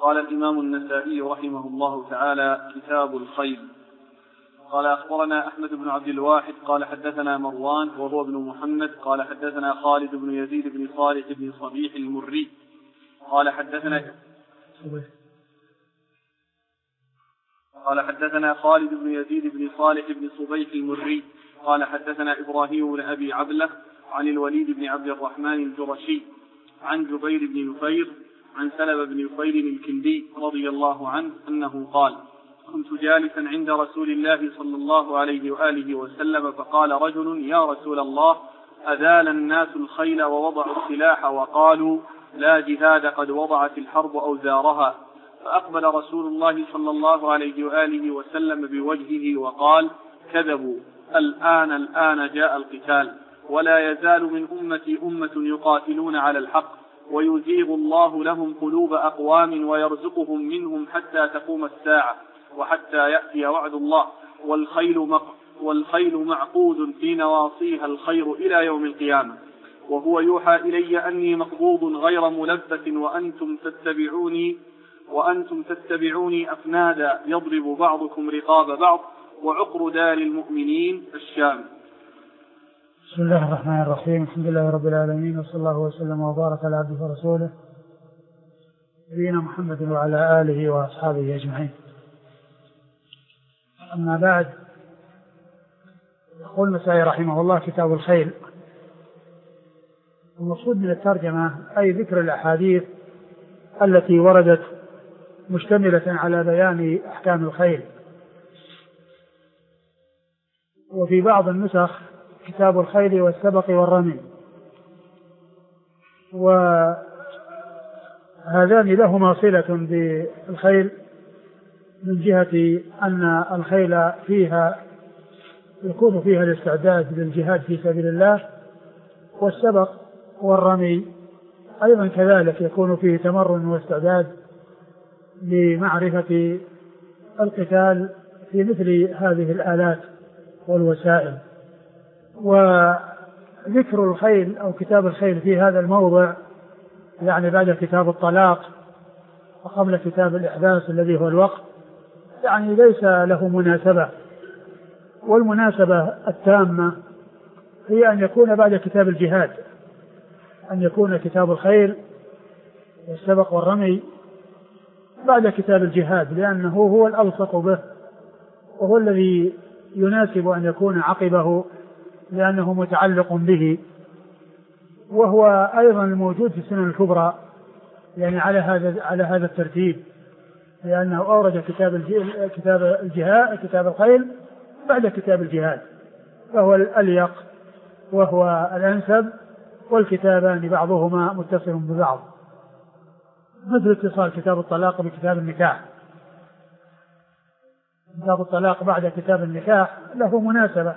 قال الإمام النسائي رحمه الله تعالى: كتاب الخيل. قال أخبرنا أحمد بن عبد الواحد قال حدثنا مروان وهو ابن محمد قال حدثنا خالد بن يزيد بن صالح بن صبيح المري قال حدثنا خالد بن يزيد بن صالح بن صبيح المري قال حدثنا إبراهيم بن أبي عبلة عن الوليد بن عبد الرحمن الجرشي عن جبير بن نفير عن سلمة بن نفير الكندي رضي الله عنه أنه قال: كنت جالسا عند رسول الله صلى الله عليه وآله وسلم فقال رجل: يا رسول الله، أذال الناس الخيل ووضعوا السلاح وقالوا لا جهاد قد وضعت الحرب أوزارها. فأقبل رسول الله صلى الله عليه وآله وسلم بوجهه وقال: كذبوا، الآن جاء القتال، ولا يزال من أمتي أمة يقاتلون على الحق، ويزيغ الله لهم قلوب أقوام ويرزقهم منهم حتى تقوم الساعة وحتى يأتي وعد الله، والخيل معقود في نواصيها الخير إلى يوم القيامة، وهو يوحى إلي أني مقبوض غير ملبث وأنتم تتبعوني أفنادا يضرب بعضكم رقاب بعض، وعقر دار المؤمنين الشام. بسم الله الرحمن الرحيم. الحمد لله رب العالمين، وصلى الله وسلم وبارك على عبده ورسوله نبينا محمد وعلى آله وأصحابه أجمعين. أما بعد، يقول النسائي رحمه الله: كتاب الخيل. المقصود من الترجمة أي ذكر الأحاديث التي وردت مشتملة على بيان أحكام الخيل. وفي بعض النسخ كتاب الخيل والسبق والرمي، وهذان لهما صلة بالخيل من جهة أن الخيل فيها يكون فيها الاستعداد للجهاد في سبيل الله، والسبق والرمي أيضا كذلك يكون فيه تمرن واستعداد لمعرفة القتال في مثل هذه الآلات والوسائل. وذكر الخيل أو كتاب الخيل في هذا الموضع يعني بعد كتاب الطلاق وقبل كتاب الإحداث الذي هو الوقت، يعني ليس له مناسبة. والمناسبة التامة هي أن يكون بعد كتاب الجهاد، أن يكون كتاب الخيل والسبق والرمي بعد كتاب الجهاد، لأنه هو الألصق به وهو الذي يناسب أن يكون عقبه، لأنه متعلق به، وهو أيضا الموجود في السنن الكبرى يعني على هذا الترتيب، لأنه أورد كتاب الخيل بعد كتاب الجهاد، فهو الأليق وهو الأنسب، والكتابان بعضهما متصل ببعض، مثل اتصال كتاب الطلاق بكتاب النكاح. كتاب الطلاق بعد كتاب النكاح له مناسبة،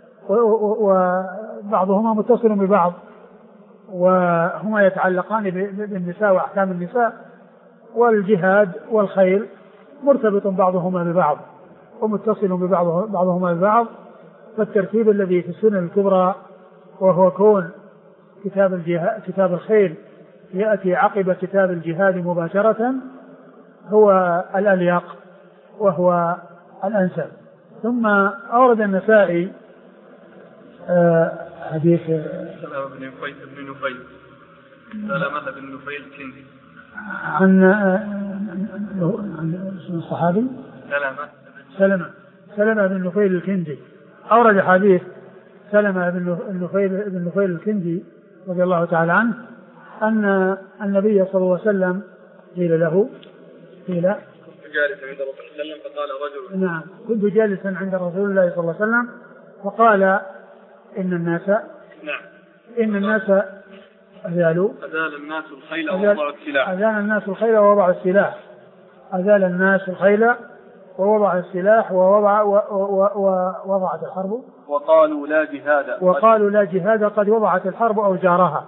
وبعضهما متصل ببعض، وهما يتعلقان بالنساء وأحكام النساء، والجهاد والخيل مرتبط بعضهما ببعض ومتصل بعضهما ببعض. فالترتيب الذي في السنن الكبرى وهو كون كتاب الخيل يأتي عقب كتاب الجهاد مباشرة هو الأليق وهو الأنسب. ثم أورد النسائي حديث سلمة بن نفيل الكندي عن الصحابي سلمة بن نفيل الكندي. أورد حديث سلمة بن نفيل الكندي رضي الله تعالى عنه أن النبي صلى الله عليه وسلم قيل جالسا عند رسول الله صلى الله عليه وسلم فقال رجل: نعم، كنت جالسا عند رسول الله صلى الله عليه وسلم فقال إن الناس أذال الناس الخيل ووضعوا السلاح. أذال الناس الخيل ووضعوا السلاح. أذال الناس الخيل ووضع السلاح ووضعت الحرب. وقالوا لا جهاد قد وضعت الحرب أوزارها.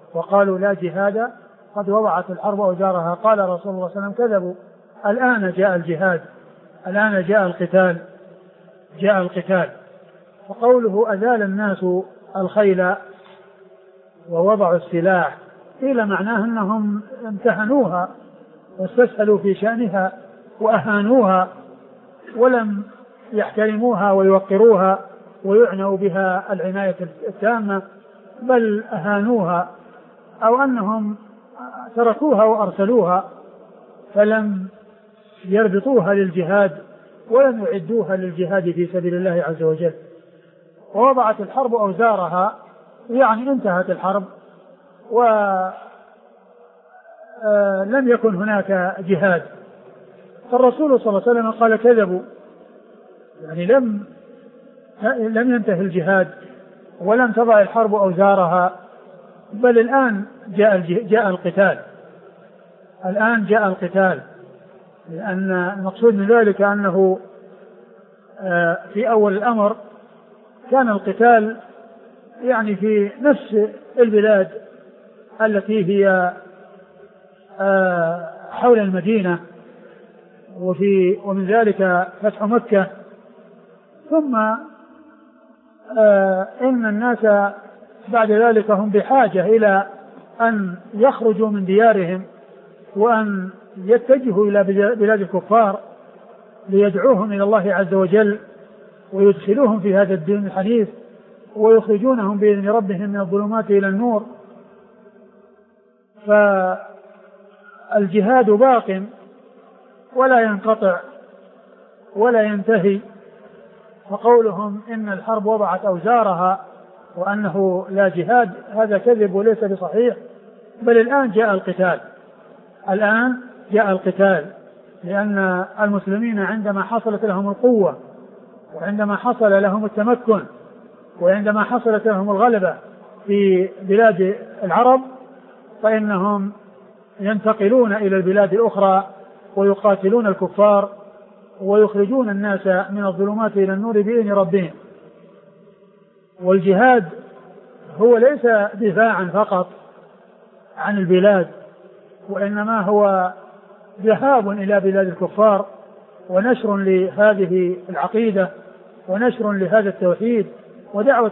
قال رسول الله صلى الله عليه وسلم: كذبوا، الآن جاء الجهاد، الآن جاء القتال. وقوله أذال الناس الخيل ووضعوا السلاح قيل معناه أنهم امتهنوها واستسهلوا في شأنها وأهانوها ولم يحترموها ويوقروها ويعنوا بها العناية التامة، بل أهانوها أو أنهم تركوها وأرسلوها فلم يربطوها للجهاد ولم يعدوها للجهاد في سبيل الله عز وجل. ووضعت الحرب أوزارها، يعني انتهت الحرب ولم يكن هناك جهاد. فالرسول صلى الله عليه وسلم قال كذبوا، يعني لم ينتهي الجهاد ولم تضع الحرب أوزارها، بل الآن جاء القتال. الآن جاء القتال، لأن المقصود من ذلك أنه في أول الأمر كان القتال يعني في نفس البلاد التي هي حول المدينة، ومن ذلك فتح مكة. ثم إن الناس بعد ذلك هم بحاجة إلى أن يخرجوا من ديارهم وأن يتجهوا إلى بلاد الكفار ليدعوهم إلى الله عز وجل ويدخلوهم في هذا الدين الحنيف ويخرجونهم بإذن ربهم من الظلمات إلى النور. فالجهاد باق ولا ينقطع ولا ينتهي. فقولهم إن الحرب وضعت أوزارها وأنه لا جهاد هذا كذب وليس بصحيح، بل الآن جاء القتال. الآن جاء القتال، لأن المسلمين عندما حصلت لهم القوة وعندما حصل لهم التمكن وعندما حصلت لهم الغلبة في بلاد العرب فإنهم ينتقلون إلى البلاد الأخرى ويقاتلون الكفار ويخرجون الناس من الظلمات إلى النور بإذن ربهم. والجهاد هو ليس دفاعا فقط عن البلاد، وإنما هو ذهاب إلى بلاد الكفار ونشر لهذه العقيدة ونشر لهذا التوحيد ودعوة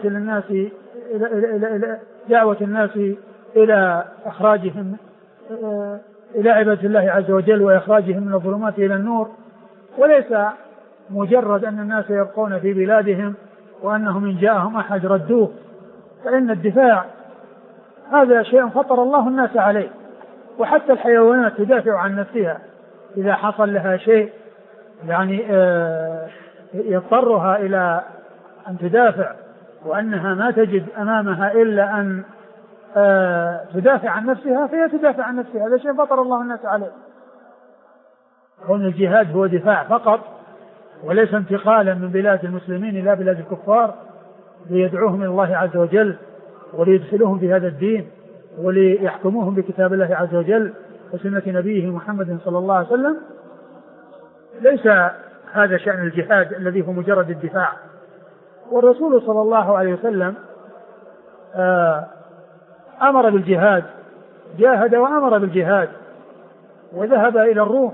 الناس إلى إخراجهم إلى عبادة الله عز وجل وإخراجهم من الظلمات إلى النور، وليس مجرد أن الناس يبقون في بلادهم وأنهم إن جاءهم أحد ردوه. فإن الدفاع هذا شيء فطر الله الناس عليه، وحتى الحيوانات تدافع عن نفسها إذا حصل لها شيء يعني يضطرها إلى أن تدافع وأنها ما تجد أمامها إلا أن تدافع عن نفسها فهي تدافع عن نفسها. هذا شيء فطر الله الناس عليه. هون الجهاد هو دفاع فقط وليس انتقالا من بلاد المسلمين إلى بلاد الكفار ليدعوهم إلى الله عز وجل وليدخلوهم في هذا الدين وليحكموهم بكتاب الله عز وجل وسنة نبيه محمد صلى الله عليه وسلم. ليس هذا شأن الجهاد الذي هو مجرد الدفاع. والرسول صلى الله عليه وسلم أمر بالجهاد، جاهد وأمر بالجهاد، وذهب إلى الروم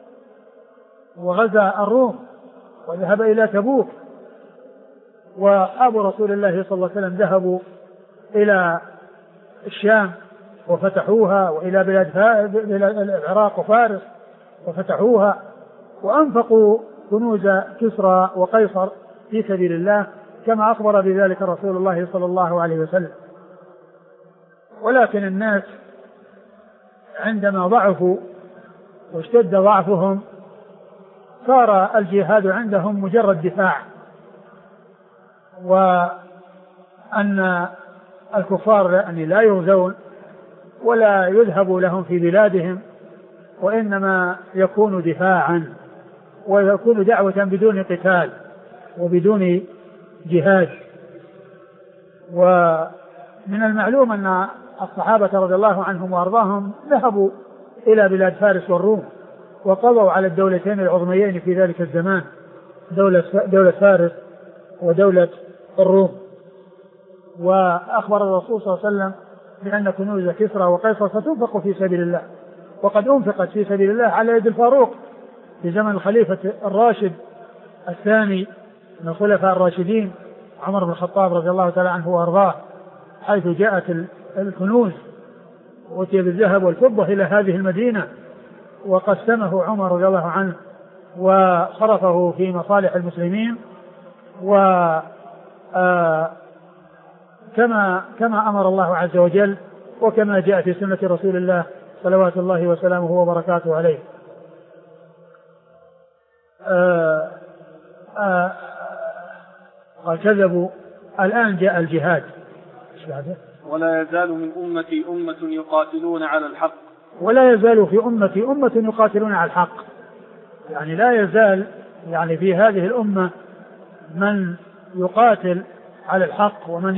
وغزا الروم وذهب إلى تبوك. وأصحاب رسول الله صلى الله عليه وسلم ذهبوا إلى الشام وفتحوها وإلى بلاد العراق وفارس وفتحوها وأنفقوا كنوز كسرى وقيصر في سبيل الله كما أخبر بذلك رسول الله صلى الله عليه وسلم. ولكن الناس عندما ضعفوا واشتد ضعفهم صار الجهاد عندهم مجرد دفاع، وأن الكفار يعني لا يغزون ولا يذهب لهم في بلادهم، وإنما يكون دفاعا ويكون دعوة بدون قتال وبدون جهاد. ومن المعلوم أن الصحابة رضي الله عنهم وأرضاهم ذهبوا إلى بلاد فارس والروم وقضوا على الدولتين العظميين في ذلك الزمان، دولة فارس ودولة الروم. وأخبر الرسول صلى الله عليه وسلم بأن كنوز كسرى وقيصر ستنفق في سبيل الله، وقد أنفقت في سبيل الله على يد الفاروق في زمن الخليفة الراشد الثاني من الخلفاء الراشدين عمر بن الخطاب رضي الله تعالى عنه وأرضاه، حيث جاءت الكنوز وأتي بالذهب والفضة إلى هذه المدينة وقسمه عمر رضي الله عنه وصرفه في مصالح المسلمين، كما أمر الله عز وجل وكما جاء في سنة رسول الله صلوات الله وسلامه وبركاته عليه. قال كذبوا. الآن جاء الجهاد. ولا يزال من أمتي أمة يقاتلون على الحق. ولا يزال في أمتي أمة يقاتلون على الحق، يعني لا يزال يعني في هذه الأمة من يقاتل على الحق ومن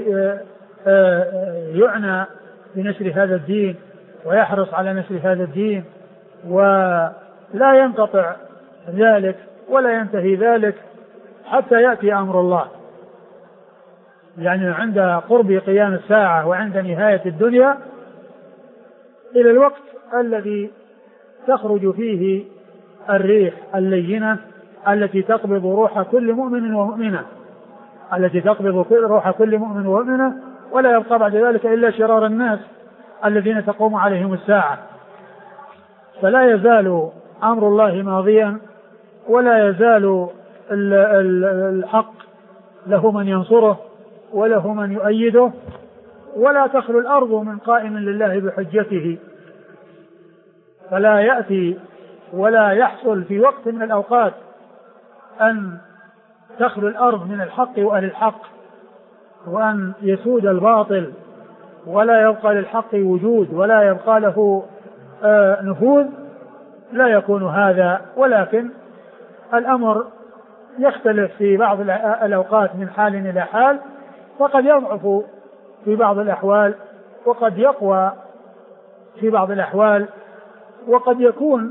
يعنى بنشر هذا الدين ويحرص على نشر هذا الدين، ولا ينقطع ذلك ولا ينتهي ذلك حتى يأتي أمر الله. يعني عند قرب قيام الساعة وعند نهاية الدنيا إلى الوقت الذي تخرج فيه الريح اللينة التي تقبض روح كل مؤمن ومؤمنة، التي تقبض روح كل مؤمن ومؤمنة، ولا يبقى بعد ذلك إلا شرار الناس الذين تقوم عليهم الساعة. فلا يزال أمر الله ماضيا، ولا يزال الحق له من ينصره وله من يؤيده، ولا تخلو الأرض من قائم لله بحجته. فلا يأتي ولا يحصل في وقت من الأوقات أن تخلو الأرض من الحق وأهل الحق وأن يسود الباطل ولا يبقى للحق وجود ولا يبقى له نفوذ. لا يكون هذا، ولكن الأمر يختلف في بعض الأوقات من حال إلى حال، فقد يضعف في بعض الأحوال وقد يقوى في بعض الأحوال، وقد يكون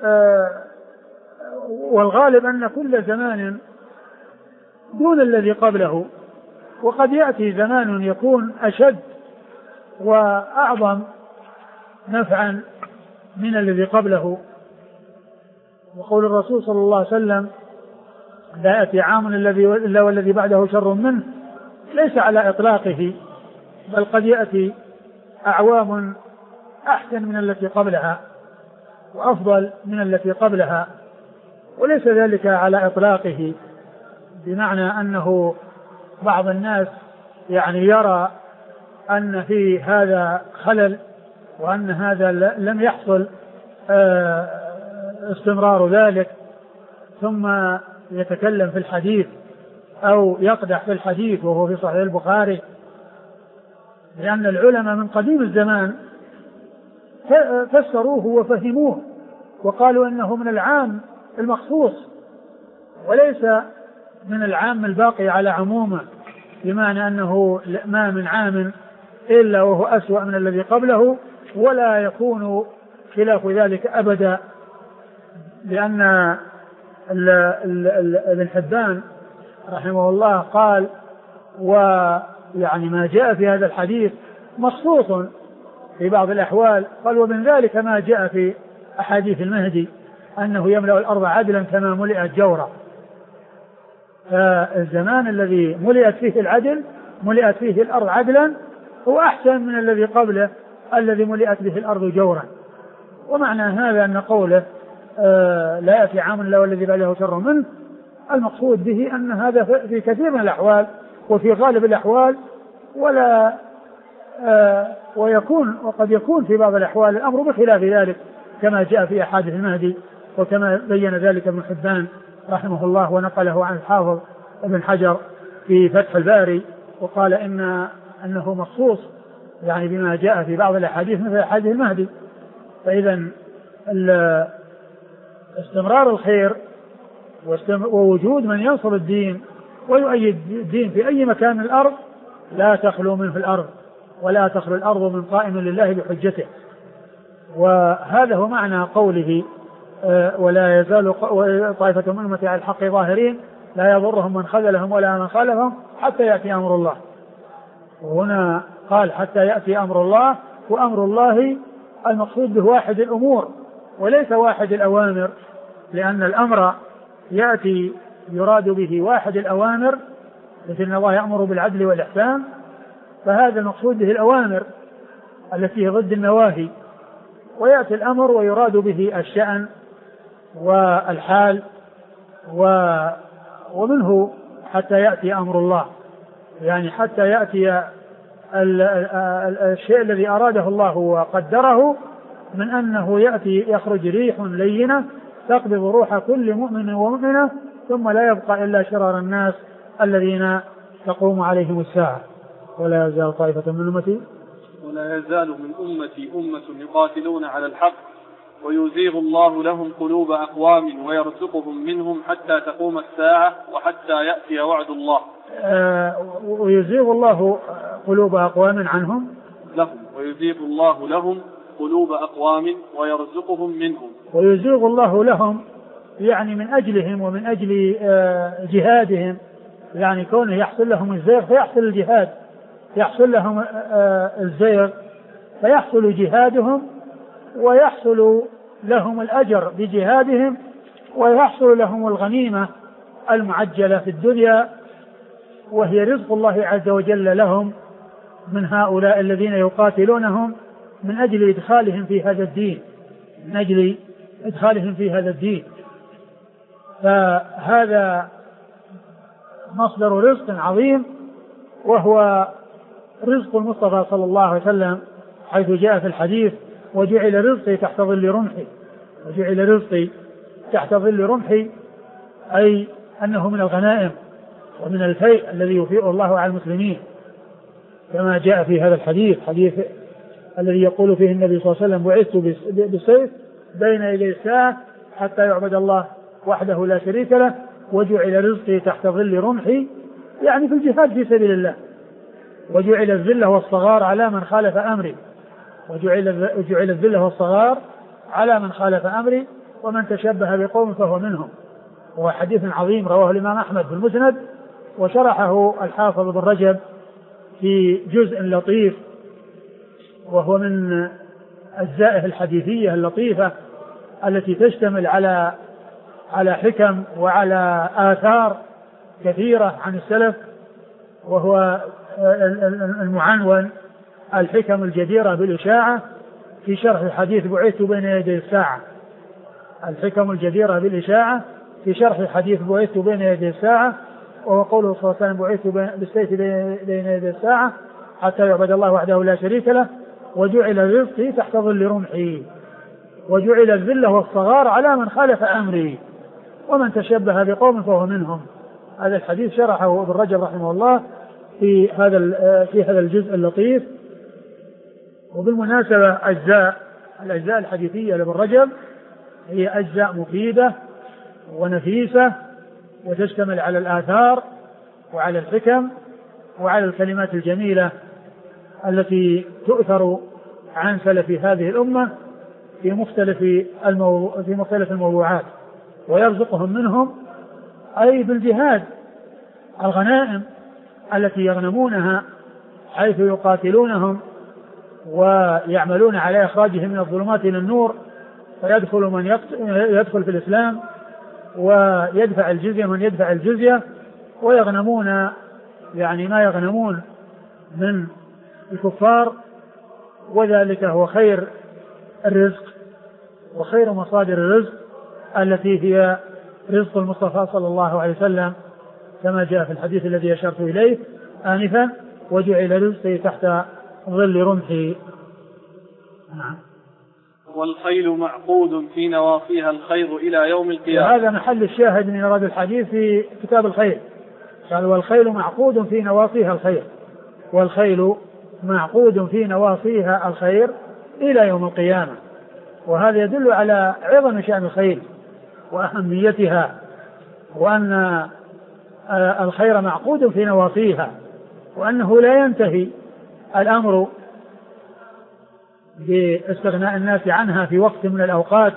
والغالب أن كل زمان دون الذي قبله، وقد يأتي زمان يكون أشد وأعظم نفعا من الذي قبله. وقول الرسول صلى الله عليه وسلم لا يأتي عام إلا والذي بعده شر منه ليس على إطلاقه، بل قد يأتي أعوام أحسن من التي قبلها وأفضل من التي قبلها، وليس ذلك على إطلاقه، بمعنى أنه بعض الناس يعني يرى أن في هذا خلل وأن هذا لم يحصل استمرار ذلك، ثم يتكلم في الحديث أو يقدح في الحديث وهو في صحيح البخاري، لأن العلماء من قديم الزمان فسروه وفهموه وقالوا إنه من العام المخصوص وليس من العام الباقي على عمومه، بمعنى أنه ما من عام إلا وهو أسوأ من الذي قبله، ولا يكون خلاف ذلك أبدا. لأن ابن حبان رحمه الله قال ويعني ما جاء في هذا الحديث مخصوص في بعض الأحوال، قال ومن ذلك ما جاء في أحاديث المهدي أنه يملأ الأرض عدلا كما ملئت جورا. فالزمان الذي ملئت فيه العدل ملئت فيه الأرض عدلا هو أحسن من الذي قبله الذي ملئت به الأرض جورا. ومعنى هذا أن قوله لا يأتي عام إلا والذي بعده شر منه، المقصود به أن هذا في كثير من الأحوال وفي غالب الأحوال، ولا وقد يكون في بعض الأحوال الأمر بخلاف ذلك كما جاء في أحاديث المهدي، وكما بين ذلك ابن حبان رحمه الله ونقله عن الحافظ ابن حجر في فتح الباري، وقال أنه مخصوص يعني بما جاء في بعض الأحاديث مثل أحاديث المهدي. فإذا استمرار الخير ووجود من ينصر الدين ويؤيد الدين في أي مكان من الأرض لا تخلو منه في الأرض، ولا تخلو الأرض من قائم لله بحجته. وهذا هو معنى قوله ولا يزال طائفة من أمتي على الحق ظاهرين لا يضرهم من خذلهم ولا من خالفهم حتى يأتي أمر الله. وهنا قال حتى يأتي أمر الله، وأمر الله المقصود به واحد الأمور وليس واحد الأوامر، لأن الأمر يأتي يراد به واحد الأوامر، مثل أن الله يأمر بالعدل والإحسان، فهذا المقصود به الأوامر التي هي ضد النواهي. ويأتي الأمر ويراد به الشأن والحال ومنه حتى يأتي أمر الله، يعني حتى يأتي الشيء الذي أراده الله وقدره، من أنه يأتي يخرج ريح لينة تقبض روح كل مؤمن ومؤمنة ثم لا يبقى إلا شرار الناس الذين تقوم عليهم الساعة. ولا يزال طائفة من أمتي أمة يقاتلون على الحق ويزيغ الله لهم قلوب أقوام ويرزقهم منهم حتى تقوم الساعة وحتى يأتي وعد الله. ويزيغ الله قلوب أقوام عنهم ويزيغ الله لهم قلوب أقوام ويرزقهم منهم. ويزيغ الله لهم يعني من أجلهم ومن أجل جهادهم، يعني كونه يحصل لهم الزيغ فيحصل الجهاد، يحصل لهم الزيغ فيحصل جهادهم ويحصل لهم الأجر بجهادهم ويحصل لهم الغنيمة المعجلة في الدنيا، وهي رزق الله عز وجل لهم من هؤلاء الذين يقاتلونهم من أجل إدخالهم في هذا الدين، من أجل إدخالهم في هذا الدين. فهذا مصدر رزق عظيم، وهو رزق المصطفى صلى الله عليه وسلم، حيث جاء في الحديث: وجعل رزقي تحت ظل رمحي. وجعل رزقي تحت ظل رمحي، أي أنه من الغنائم ومن الفيء الذي يفيء الله على المسلمين، كما جاء في هذا الحديث، حديث الذي يقول فيه النبي صلى الله عليه وسلم: بعثت بالسيف بين يدي الساعة حتى يعبد الله وحده لا شريك له، وجعل رزقي تحت ظل رمحي، يعني في الجهاد في سبيل الله. وجعل الذلة والصغار على من خالف أمري. وجعل الذلة والصغار على من خالف أمري، ومن تشبه بقوم فهو منهم. هو حديث عظيم رواه الإمام أحمد في المسند، وشرحه الحافظ ابن رجب في جزء لطيف، وهو من أجزائه الحديثية اللطيفة التي تشتمل على حكم وعلى آثار كثيرة عن السلف، وهو المعنون: الحكم الجديرة بالإشاعة في شرح حديث بعثت بين يدي الساعة. الحكم الجديرة بالإشاعة في شرح حديث بعثت بين يدي الساعة، وهو قوله صلى الله عليه وسلم: بعثت بالسيف بين يدي الساعة حتى يعبد الله وحده لا شريك له، وجعل رزقي تحت ظل رمحي، وجعل الذلة والصغار على من خالف أمري، ومن تشبه بقوم فهو منهم. هذا الحديث شرحه ابن رجب رحمه الله في هذا الجزء اللطيف. وبالمناسبة الأجزاء الحديثية لابن رجب هي أجزاء مفيدة ونفيسة، وتشتمل على الآثار وعلى الحكم وعلى الكلمات الجميلة التي تؤثر عن سلف هذه الأمة في مختلف الموضوعات، ويرزقهم منهم أي بالجهاد الغنائم التي يغنمونها حيث يقاتلونهم ويعملون على إخراجهم من الظلمات إلى النور، فيدخل من يدخل في الإسلام، ويدفع الجزية من يدفع الجزية، ويغنمون يعني ما يغنمون من الكفار. وذلك هو خير الرزق وخير مصادر الرزق التي هي رزق المصطفى صلى الله عليه وسلم، كما جاء في الحديث الذي أشرت إليه آنفا: وجعل رزقي تحت ظل رمحي. والخيل معقود في نواصيها الخير إلى يوم القيامة. وهذا محل الشاهد من إيراد الحديث في كتاب الخيل. قال: والخيل معقود في نواصيها الخير. والخيل معقود في نواصيها الخير إلى يوم القيامة. وهذا يدل على عظم شأن الخيل وأهميتها، وأن الخير معقود في نواصيها، وأنه لا ينتهي الأمر باستغناء الناس عنها في وقت من الأوقات،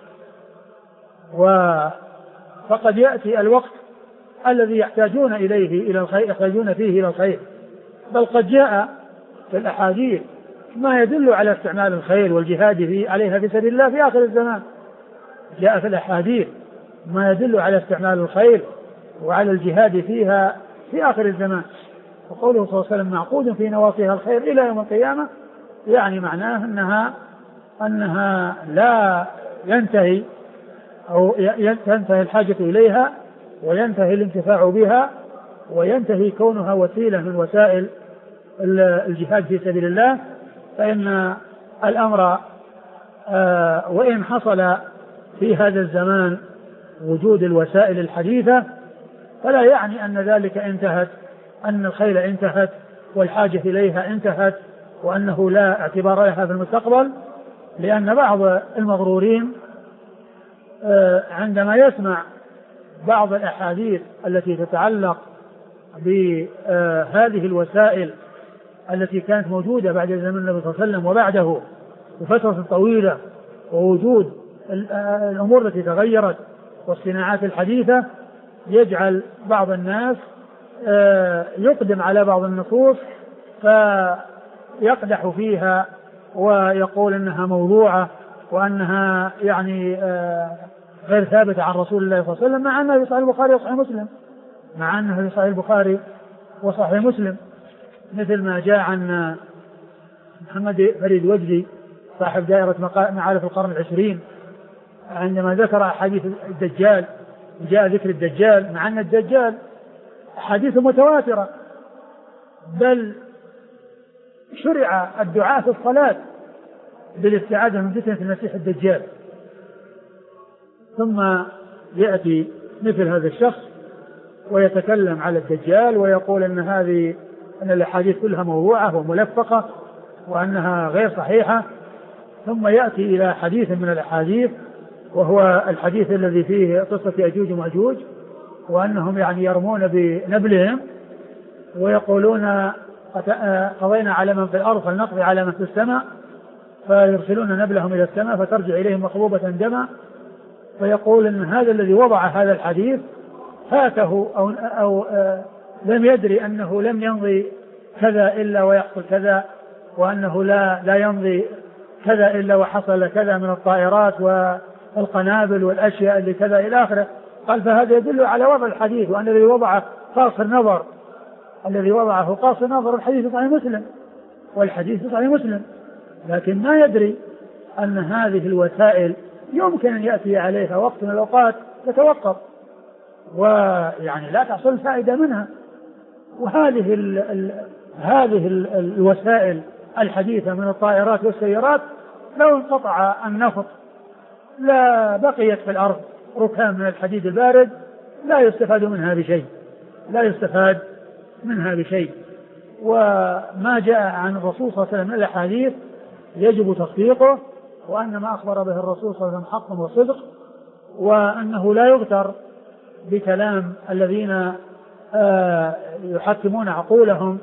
فقد يأتي الوقت الذي يحتاجون إليه إلى الخير، يحتاجون فيه إلى الخير. بل قد جاء في الأحاديث ما يدل على استعمال الخيل والجهاد عليها في سبيل الله في آخر الزمان. جاء في الأحاديث ما يدل على استعمال الخيل وعلى الجهاد فيها في آخر الزمان. وقوله صلى الله عليه وسلم: معقود في نواصيها الخير إلى يوم القيامة، يعني معناه أنها أنها لا ينتهي أو تنتهي الحاجة إليها وينتهي الانتفاع بها وينتهي كونها وسيلة من وسائل الجهاد في سبيل الله، فإن الأمر وإن حصل في هذا الزمان وجود الوسائل الحديثة فلا يعني أن ذلك انتهت، أن الخيل انتهت والحاجة إليها انتهت وأنه لا اعتبار لها في المستقبل، لأن بعض المغرورين عندما يسمع بعض الأحاديث التي تتعلق بهذه الوسائل التي كانت موجودة بعد زمن النبي صلى الله عليه وسلم وبعده بفترة طويلة ووجود الأمور التي تغيرت والصناعات الحديثة، يجعل بعض الناس يقدم على بعض النصوص فيقدح فيها ويقول إنها موضوعة وأنها يعني غير ثابتة عن رسول الله صلى الله عليه وسلم، مع أنها في صحيح البخاري وصحيح مسلم، مع أنها في صحيح البخاري وصحيح مسلم، مثل ما جاء عن محمد فريد وجدي صاحب دائرة معارف القرن العشرين عندما ذكر أحاديث الدجال، جاء ذكر الدجال مع أن الدجال أحاديث متواترة، بل شرع الدعاء في الصلاة بالاستعاذة من فتنة المسيح الدجال. ثم يأتي مثل هذا الشخص ويتكلم على الدجال ويقول أن الأحاديث كلها موضوعة وملفقة وأنها غير صحيحة، ثم يأتي إلى حديث من الأحاديث وهو الحديث الذي فيه قصة يأجوج ومأجوج وأنهم يعني يرمون بنبلهم ويقولون قضينا على من في الأرض فلنقضي على من في السماء، فيرسلون نبلهم إلى السماء فترجع إليهم مقبوبة دما، فيقول أن هذا الذي وضع هذا الحديث فاته أو لم يدري أنه لم يمضي كذا إلا ويحصل كذا، وأنه لا يمضي كذا إلا وحصل كذا من الطائرات والقنابل والأشياء اللي كذا إلى آخره. قال فهذا يدل على وضع الحديث، وأن الذي وضعه قاصر نظر، الذي وضعه قاصر نظر، الحديث في صحيح مسلم والحديث في صحيح مسلم، لكن ما يدري أن هذه الوسائل يمكن أن يأتي عليها وقت من الأوقات تتوقف ويعني لا تحصل الفائدة منها. وهذه هذه الوسائل الحديثة من الطائرات والسيارات لو انقطع النفط لا بقيت في الأرض ركام من الحديد البارد لا يستفاد منها بشيء. وما جاء عن الرسول صلى الله عليه وسلم من الأحاديث يجب تصديقه، وأن ما أخبر به الرسول صلى الله عليه وسلم حق وصدق، وأنه لا يغتر بكلام الذين يحكمون عقولهم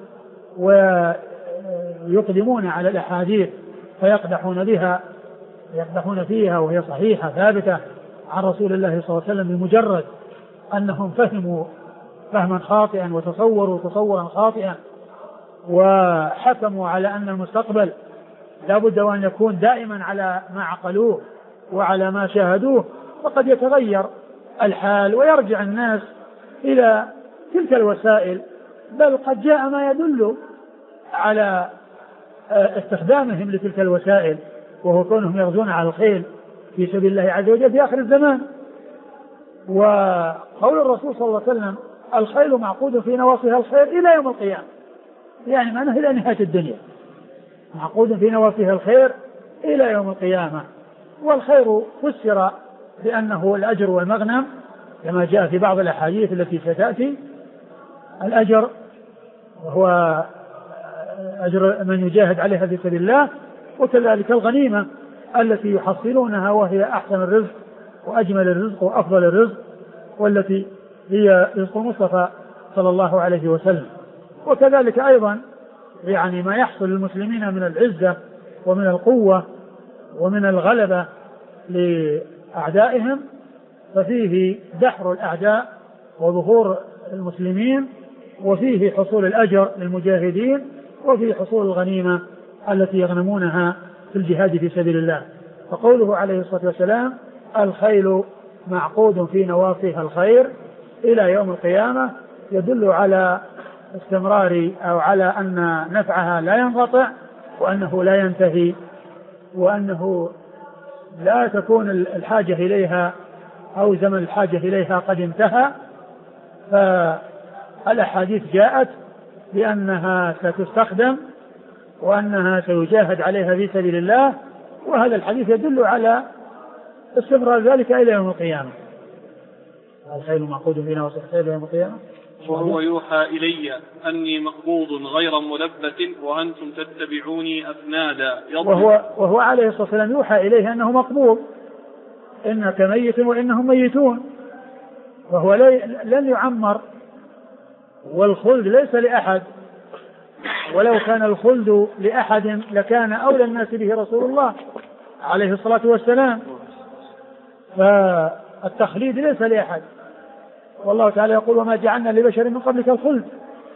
ويقدمون على الأحاديث فيقدحون فيها وهي صحيحة ثابتة عن رسول الله صلى الله عليه وسلم بمجرد أنهم فهموا فهما خاطئا وتصوروا تصورا خاطئا وحكموا على أن المستقبل لا بد وأن يكون دائما على ما عقلوه وعلى ما شاهدوه، وقد يتغير الحال ويرجع الناس إلى تلك الوسائل، بل قد جاء ما يدل على استخدامهم لتلك الوسائل، وهو كونهم يغزون على الخيل في سبيل الله عز وجل في آخر الزمان. وقول الرسول صلى الله عليه وسلم الخيل معقود في نواصيها الخير إلى يوم القيامة، يعني معناه إلى نهاية الدنيا، معقود في نواصيها الخير إلى يوم القيامة. والخير فسر بأنه الأجر والمغنم كما جاء في بعض الأحاديث التي ستأتي، الأجر وهو أجر من يجاهد عليها في سبيل الله، وكذلك الغنيمة التي يحصلونها وهي أحسن الرزق وأجمل الرزق وأفضل الرزق، والتي هي رزق المصطفى صلى الله عليه وسلم. وكذلك أيضا يعني ما يحصل للمسلمين من العزة ومن القوة ومن الغلبة لأعدائهم، ففيه دحر الأعداء وظهور المسلمين، وفيه حصول الأجر للمجاهدين، وفيه حصول الغنيمة التي يغنمونها في الجهاد في سبيل الله. فقوله عليه الصلاة والسلام الخيل معقود في نواصيها الخير إلى يوم القيامة يدل على استمرار أو على أن نفعها لا ينقطع، وأنه لا ينتهي وأنه لا تكون الحاجة إليها أو زمن الحاجة إليها قد انتهى، فالأحاديث جاءت بأنها ستستخدم وأنها سيجاهد عليها في سبيل الله، وهذا الحديث يدل على استمرار ذلك إلى يوم القيامة. الخيل معقود فينا وسيحصل إلى يوم القيامة. وهو يوحى إلي أني مقبوض غير ملبث وأنتم تتبعوني أفنادا. وهو عليه الصلاة والسلام يوحى إليه أنه مقبوض، إنك ميت وإنهم ميتون، وهو لن يعمر، والخلد ليس لأحد، ولو كان الخلد لأحد لكان أولى الناس به رسول الله عليه الصلاة والسلام، فالتخليد ليس لأحد، والله تعالى يقول وما جعلنا لبشر من قبلك الخلد،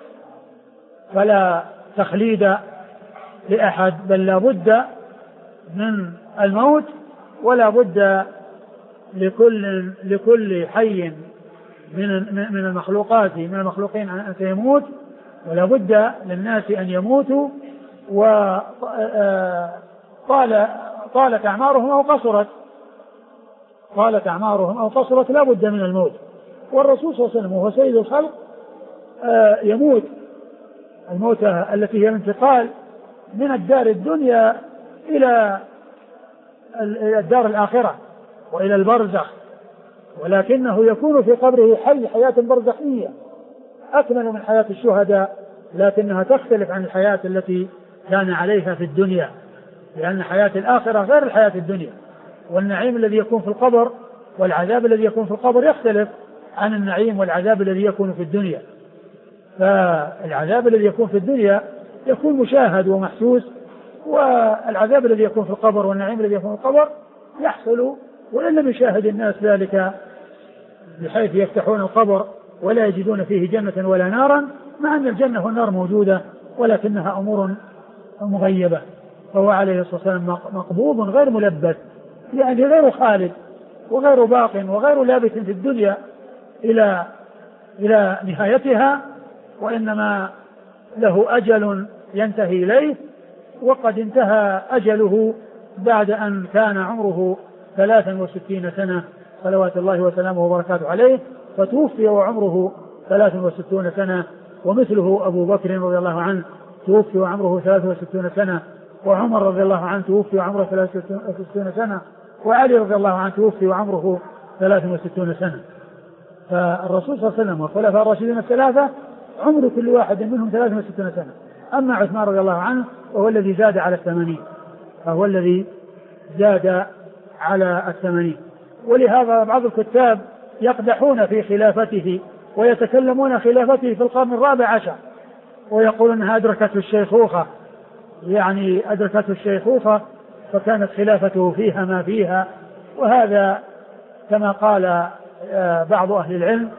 فلا تخليد لأحد، بل لا بد من الموت، ولا بد لكل حي من المخلوقات من المخلوقين أن سيموت، ولا بد للناس أن يموتوا، طالت أعمارهم أو قصرت لا بد من الموت. والرسول صلى الله عليه وسلم وهو سيد الخلق يموت الموتى التي هي الانتقال من الدار الدنيا إلى الدار الآخرة وإلى البرزخ، ولكنه يكون في قبره حياة برزخية أكمل من حياة الشهداء، لكنها تختلف عن الحياة التي كان عليها في الدنيا، لأن حياة الآخرة غير الحياة الدنيا، والنعيم الذي يكون في القبر والعذاب الذي يكون في القبر يختلف عن النعيم والعذاب الذي يكون في الدنيا. فالعذاب الذي يكون في الدنيا يكون مشاهد ومحسوس، والعذاب الذي يكون في القبر والنعيم الذي يكون في القبر يحصل وإن لم يشاهد الناس ذلك، بحيث يفتحون القبر ولا يجدون فيه جنة ولا نارا، مع أن الجنة والنار موجودة ولكنها أمور مغيبة. فهو عليه الصلاة والسلام مقبوض غير ملبث، يعني غير خالد وغير باق وغير لابث في الدنيا إلى نهايتها، وإنما له أجل ينتهي إليه، وقد انتهى أجله بعد أن كان عمره 63 سنة صلوات الله وسلامه وبركاته عليه، فتوفي وعمره 63 سنة، ومثله أبو بكر رضي الله عنه توفي وعمره 63 سنة، وعمر رضي الله عنه توفي وعمره 63 سنة، وعلي رضي الله عنه توفي وعمره 63 سنة. فالرسول صلى الله عليه وسلم والخلفاء الراشدين الثلاثة عمر كل واحد منهم 63 سنة. أما عثمان رضي الله عنه وهو الذي زاد على 80، فهو الذي زاد على 80. ولهذا بعض الكتاب يقدحون في خلافته ويتكلمون خلافته في القرن الرابع عشر، ويقولون أنها أدركته الشيخوخة، يعني أدركته الشيخوخة فكانت خلافته فيها ما فيها. وهذا كما قال بعض أهل العلم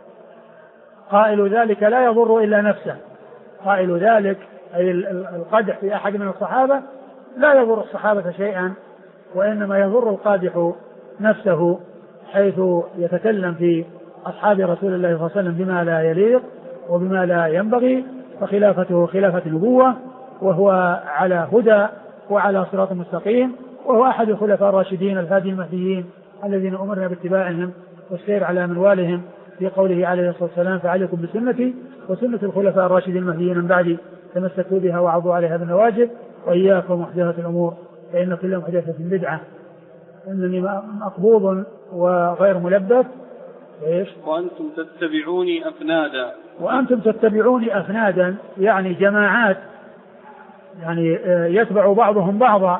قائل ذلك لا يضر إلا نفسه، قائل ذلك أي القدح في أحد من الصحابة لا يضر الصحابة شيئا، وإنما يضر القادح نفسه، حيث يتكلم في أصحاب رسول الله صلى الله عليه وسلم بما لا يليق وبما لا ينبغي، فخلافته خلافة نبوة، وهو على هدى وعلى صراط مستقيم، وهو أحد الخلفاء الراشدين الهادي المهديين الذين أمرنا باتباعهم والسير على منوالهم، في قوله عليه الصلاة والسلام فعليكم بسنتي وسنة الخلفاء الراشدين المهديين من بعدي تمسكوا بها وعضوا عليها بالنواجذ، وإياكم محدثات الأمور فإن كل محدثة بدعة. إنني مقبوض وغير ملبث. إيش؟ وأنتم تتبعوني أفنادا. وأنتم تتبعوني أفنادا يعني جماعات، يعني يتبع بعضهم بعضا،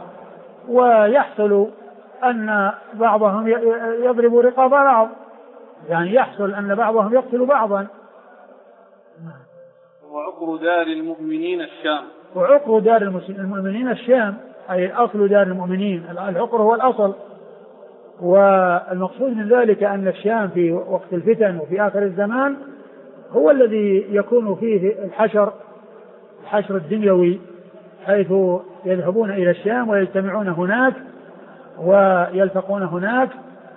ويحصل أن بعضهم يضرب رقاب بعض، يعني يحصل أن بعضهم يقتل بعضا. وعقر دار المؤمنين الشام. وعقر دار المؤمنين الشام أي أصل دار المؤمنين، العقر هو الأصل. والمقصود من ذلك أن الشام في وقت الفتن وفي آخر الزمان هو الذي يكون فيه الحشر الدنيوي، حيث يذهبون إلى الشام ويجتمعون هناك ويلتقون هناك،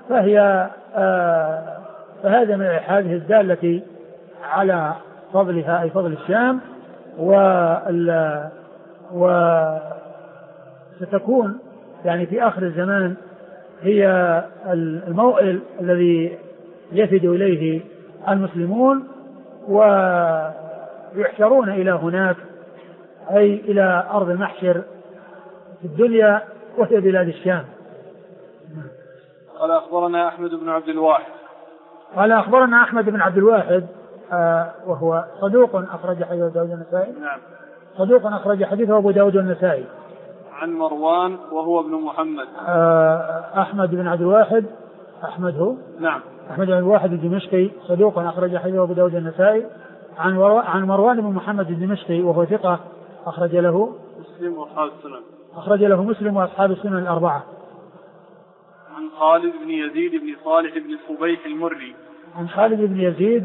فهذا من هذه الدالة على فضلها أي فضل الشام. وستكون يعني في آخر الزمان هي الموئل الذي يفد إليه المسلمون ويحشرون إلى هناك، أي إلى أرض المحشر في الدنيا وهي بلاد الشام. قال أخبرنا أحمد بن عبد الواحد. قال أخبرنا أحمد بن عبد الواحد وهو صدوق أخرج حديثه أبو داود النسائي. نعم. صدوق أخرج حديثه أبو داود النسائي. عن مروان وهو ابن محمد. أحمد بن عبد الواحد، أحمد هو؟ نعم. أحمد بن الواحد الدمشقي صدوق أخرج حديثه أبو داود النسائي. عن مروان بن محمد الدمشقي وهو ثقة أخرج له مسلم وأصحاب السنن. أخرج له مسلم وأصحاب السنن الأربعة. عن خالد بن يزيد بن صالح بن صبيح المري. عن خالد بن يزيد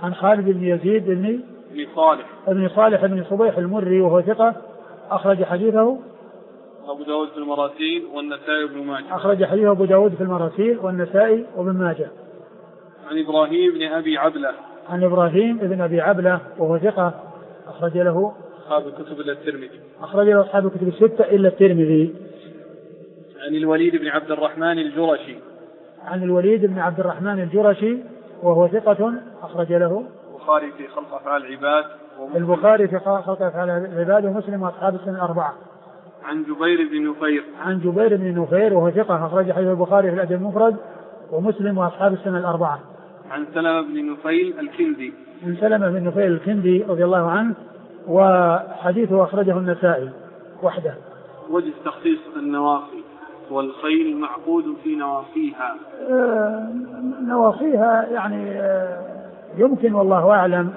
بن صالح بن صبيح المري وهو ثقة أخرج حديثه أبو داود في المراسيل والنسائي وابن ماجه. أخرج حديثه أبو داود في المراسيل والنسائي وابن ماجه. عن إبراهيم بن أبي عبلة. عن إبراهيم بن أبي عبلة وهو ثقة أخرج له أصحاب الكتب إلا الترمذي. أخرج له أصحاب الكتب الستة إلا الترمذي. عن الوليد بن عبد الرحمن الجرشي. عن الوليد بن عبد الرحمن الجرشي وهو ثقة أخرج له البخاري في خلق أفعال العباد. البخاري في خلق أفعال العباد ومسلم وأصحاب السنن الأربعة. عن جبير بن نفير. عن جبير بن نفير وهو ثقة أخرج حديث البخاري في الأدب المفرد ومسلم وأصحاب السنن الأربعة. عن سلمة بن نفيل الكندي. عن سلمة بن نفيل الكندي رضي الله عنه وحديثه أخرجه النسائي وحده. وجه تخصيص النواصي والخيل معقود في نواصيها. نواصيها يعني يمكن والله أعلم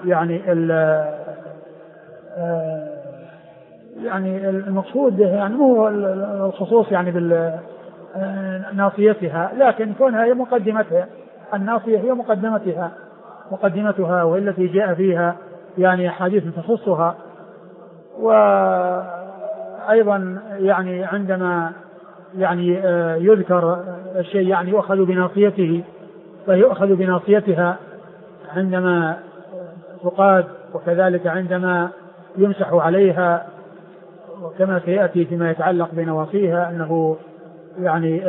يعني المقصود يعني مو الخصوص يعني بالناصيتها، لكن كونها هي مقدمتها، الناصية هي مقدمتها وهي التي جاء فيها يعني حديث تخصها. وأيضا يعني عندما يعني يذكر الشيء يعني يؤخذ بناصيته فيؤخذ بناصيتها عندما تقاد، وكذلك عندما يمسح عليها، وكما سيأتي فيما يتعلق بنواصيها أنه يعني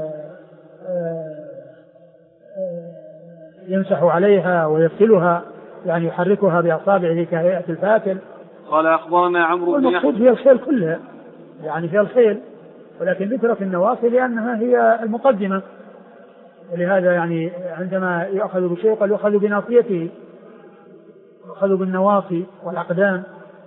يمسح عليها ويغسلها، يعني يحركها بأصابعه كهيئة الفاتل. قال أخبرنا عمرو بن المقصود هي الخيل كلها، يعني هي الخيل، ولكن ذكرت النواصي لأنها هي المقدمة، ولهذا يعني عندما يأخذ بشيء قال يأخذ بناصيته، يأخذ بالنواصي والأقدام.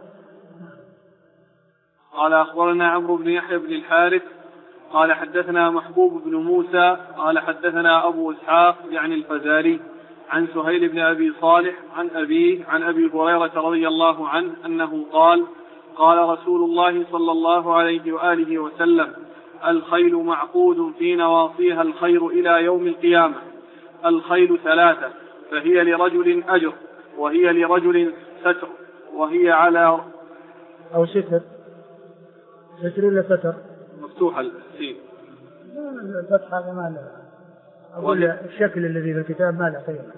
قال أخبرنا عمرو بن يحيى بن الحارث قال حدثنا محبوب بن موسى قال حدثنا أبو إسحاق يعني الفزاري عن سهيل بن أبي صالح عن أبيه عن أبي هريرة رضي الله عنه أنه قال قال رسول الله صلى الله عليه وآله وسلم الخيل معقود في نواصيها الخير إلى يوم القيامة. الخيل ثلاثة، فهي لرجل أجر، وهي لرجل ستر، وهي على أو ستر ولا ستر مفتوحة السين. الفتح هذا ما له، أقول الشكل الذي في الكتاب ما له قيمة.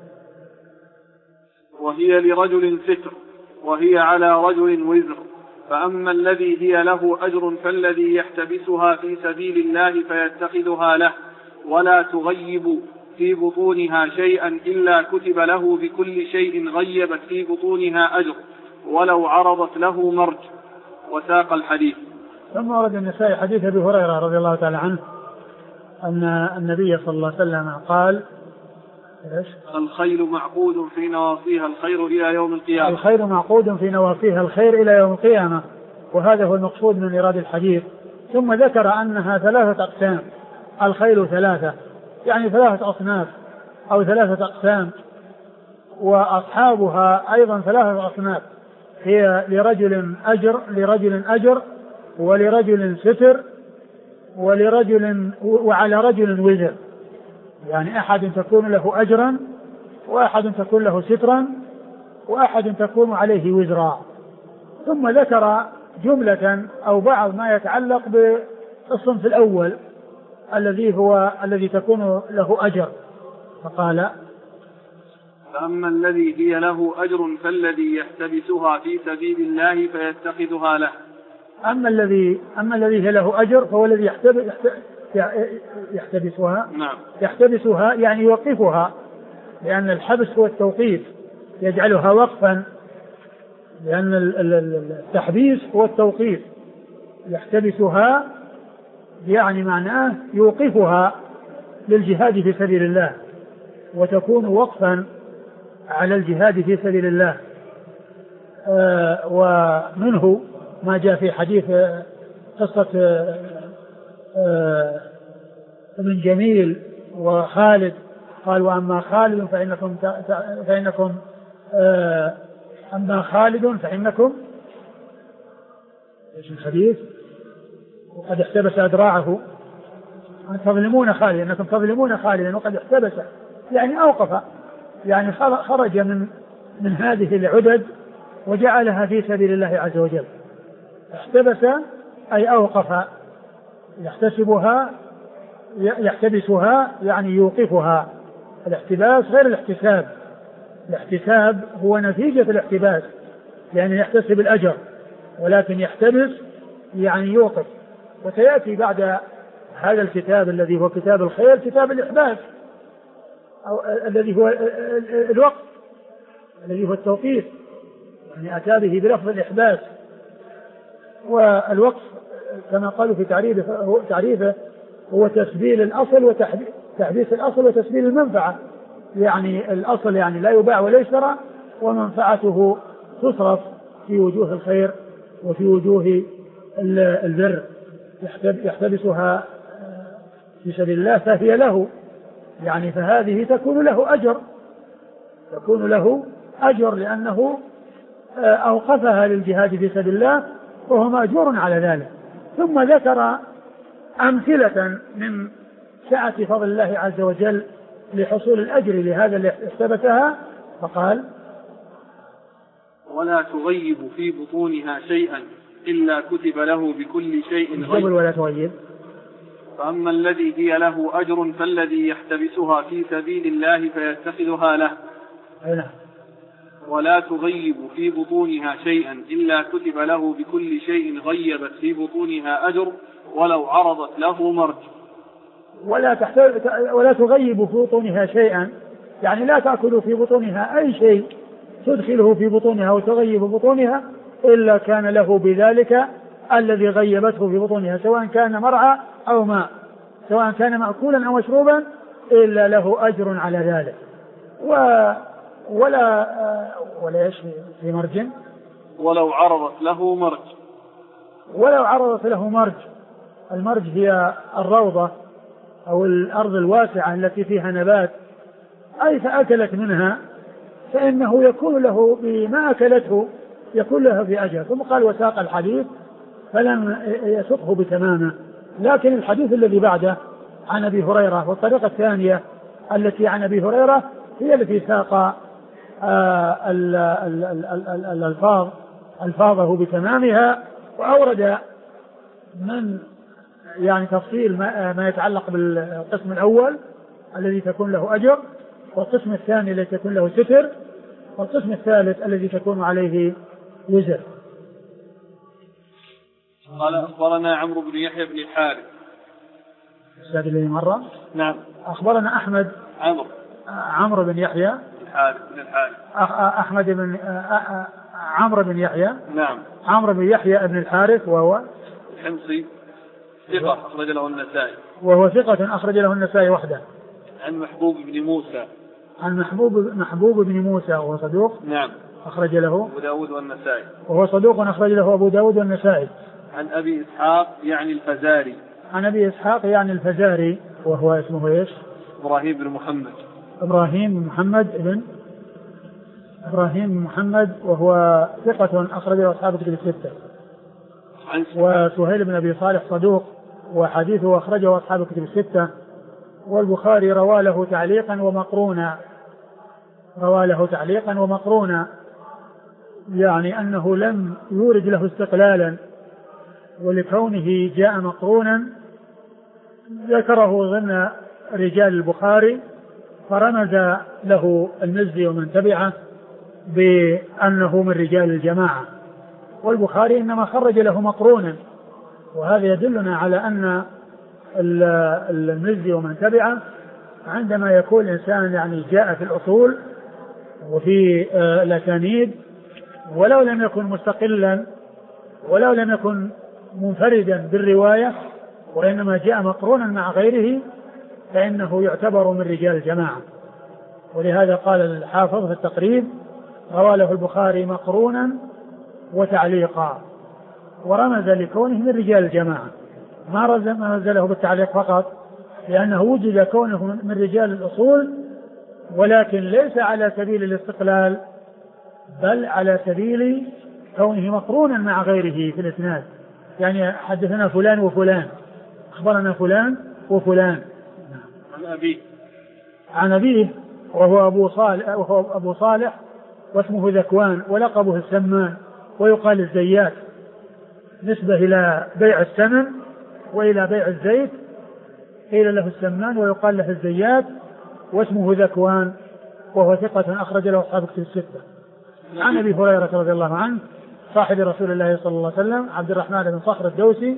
وهي لرجل ستر، وهي على رجل وزر. فأما الذي هي له أجر فالذي يحتبسها في سبيل الله فيتخذها له، ولا تغيب في بطونها شيئا إلا كتب له بكل شيء غيبت في بطونها أجر ولو عرضت له مرج. وساق الحديث. ثم ورد النسائي حديث أبي هريرة رضي الله تعالى عنه أن النبي صلى الله عليه وسلم قال الخيل معقود في نواصيها الخير إلى يوم القيامة. الخير معقود في نواصيها الخير إلى يوم القيامة، وهذا هو المقصود من إيراد الحديث. ثم ذكر أنها ثلاثة أقسام، الخيل ثلاثة يعني ثلاثة أصناف أو ثلاثة أقسام، وأصحابها أيضا ثلاثة أصناف، هي لرجل أجر ولرجل ستر وعلى رجل وزر، يعني أحد تكون له أجرا وأحد تكون له سترا وأحد تكون عليه وزرا. ثم ذكر جملة أو بعض ما يتعلق بالصنف الأول الذي تكون له أجر، فقال فأما الذي هي له أجر فالذي يحتبسها في سبيل الله فيتخذها له، أما الذي له أجر فهو الذي يحتبسها. نعم. يحتبسها يعني يوقفها، لأن الحبس هو التوقيف، يجعلها وقفا، لأن التحبيس هو التوقيف. يحتبسها يعني معناه يوقفها للجهاد في سبيل الله، وتكون وقفا على الجهاد في سبيل الله. ومنه ما جاء في حديث قصة ابن جميل وخالد، قال وأما خالد فإنكم أما خالد فإنكم ايش الحديث؟ وقد احتبس أدراعه، أن تظلمون خالد، أنكم تظلمون خالدا وقد احتبس، يعني أوقف، يعني خرج من هذه العدد وجعلها في سبيل الله عز وجل. احتبس أي أوقف، يحتبسها يعني يوقفها. الاحتباس غير الاحتساب، الاحتساب هو نتيجة الاحتباس، يعني يحتسب الأجر، ولكن يحتبس يعني يوقف. وسيأتي بعد هذا الكتاب الذي هو كتاب الخير كتاب الإحباس، أو الذي هو الوقف، الذي هو التوقيف، يعني أتى به بلفظ الإحباس. والوقف كما قالوا في تعريفه هو تسبيل الأصل وتحبيس الأصل وتسبيل المنفعة، يعني الأصل يعني لا يباع ولا يشترى، ومنفعته تصرف في وجوه الخير وفي وجوه البر. يحتبسها في سبيل الله فهي له، يعني فهذه تكون له أجر لأنه أوقفها للجهاد في سبيل الله، وهو مأجور على ذلك. ثم ذكر أمثلة من سعة فضل الله عز وجل لحصول الأجر لهذا اللي احتبسها، فقال ولا تغيب في بطونها شيئا إلا كتب له بكل شيء غيب. ولا تغيب. فأما الذي هي له أجر فالذي يحتبسها في سبيل الله فيتخذها له. ولا تغيب في بطونها شيئا إلا كتب له بكل شيء غيبت في بطونها أجر ولو عرضت له مرج. ولا تغيب في بطونها شيئا، يعني لا تأكل في بطونها أي شيء تدخله في بطونها وتغيب بطونها إلا كان له بذلك الذي غيبته في بطونها، سواء كان مرعى أو ماء، سواء كان مأكولا أو مشروبا، إلا له أجر على ذلك. ولا ايش في مرج؟ ولو عرضت له مرج. ولو عرضت له مرج. المرج هي الروضة أو الأرض الواسعة التي فيها نبات، أي فأكلت منها فإنه يكون له بما أكلته يكون له بأجر. ثم قال وساق الحديث فلم يسقه بتمامه. لكن الحديث الذي بعده عن أبي هريرة والطريقة الثانية التي عن أبي هريرة هي التي ساق ألفاظه بتمامها، وأورد من يعني تفصيل ما يتعلق بالقسم الأول الذي تكون له أجر، والقسم الثاني الذي تكون له ستر، والقسم الثالث الذي تكون عليه وزر. قال أخبرنا عمرو بن يحيى بن الحارث. الأستاذ الذي مرة؟ نعم. أخبرنا أحمد عمرو بن يحيى بن الحارث. أحمد بن عمرو بن يحيى. نعم. عمرو بن يحيى بن الحارث وهو الحمصي، ثقة أخرج له النسائي. وهو ثقة أخرج له النسائي وحده. عن محبوب بن موسى. عن محبوب بن موسى وهو صدوق. نعم. أخرج له أبو داود والنسائي. وهو صدوق أخرج له أبو داود والنسائي. عن أبي إسحاق يعني الفزاري. عن أبي إسحاق يعني الفزاري وهو اسمه إيش؟ إبراهيم بن محمد. إبراهيم بن محمد وهو ثقة أخرج له أصحاب الكتب الستة. وسهيل بن أبي صالح صدوق وحديثه أخرجه أصحاب الكتب الستة. والبخاري روى له تعليقا ومقرونا، يعني أنه لم يورد له استقلالا، ولكونه جاء مقرونا ذكره ضمن رجال البخاري، فرمز له المزي ومن تبعه بأنه من رجال الجماعة. والبخاري إنما خرج له مقرونا، وهذا يدلنا على أن المزي ومن تبعه عندما يكون الإنسان يعني جاء في الأصول وفي الأسانيد ولو لم يكن مستقلا ولو لم يكن منفردا بالرواية وإنما جاء مقرونا مع غيره فإنه يعتبر من رجال الجماعة. ولهذا قال الحافظ في التقريب: روى له البخاري مقرونا وتعليقا، ورمز لكونه من رجال الجماعة، ما رمزله بالتعليق فقط لأنه وجد كونه من رجال الأصول، ولكن ليس على سبيل الاستقلال بل على سبيل كونه مقرونا مع غيره في الإسناد، يعني حدثنا فلان وفلان، أخبرنا فلان وفلان. عن أبيه وهو أبو صالح واسمه ذكوان ولقبه السمان ويقال الزيات، نسبة إلى بيع السمن وإلى بيع الزيت، قيل له السمان ويقال له الزيات، واسمه ذكوان وهو ثقة أخرج له أصحاب كتب الستة. عن أبي هريرة رضي الله عنه صاحب رسول الله صلى الله عليه وسلم عبد الرحمن بن صخر الدوسي،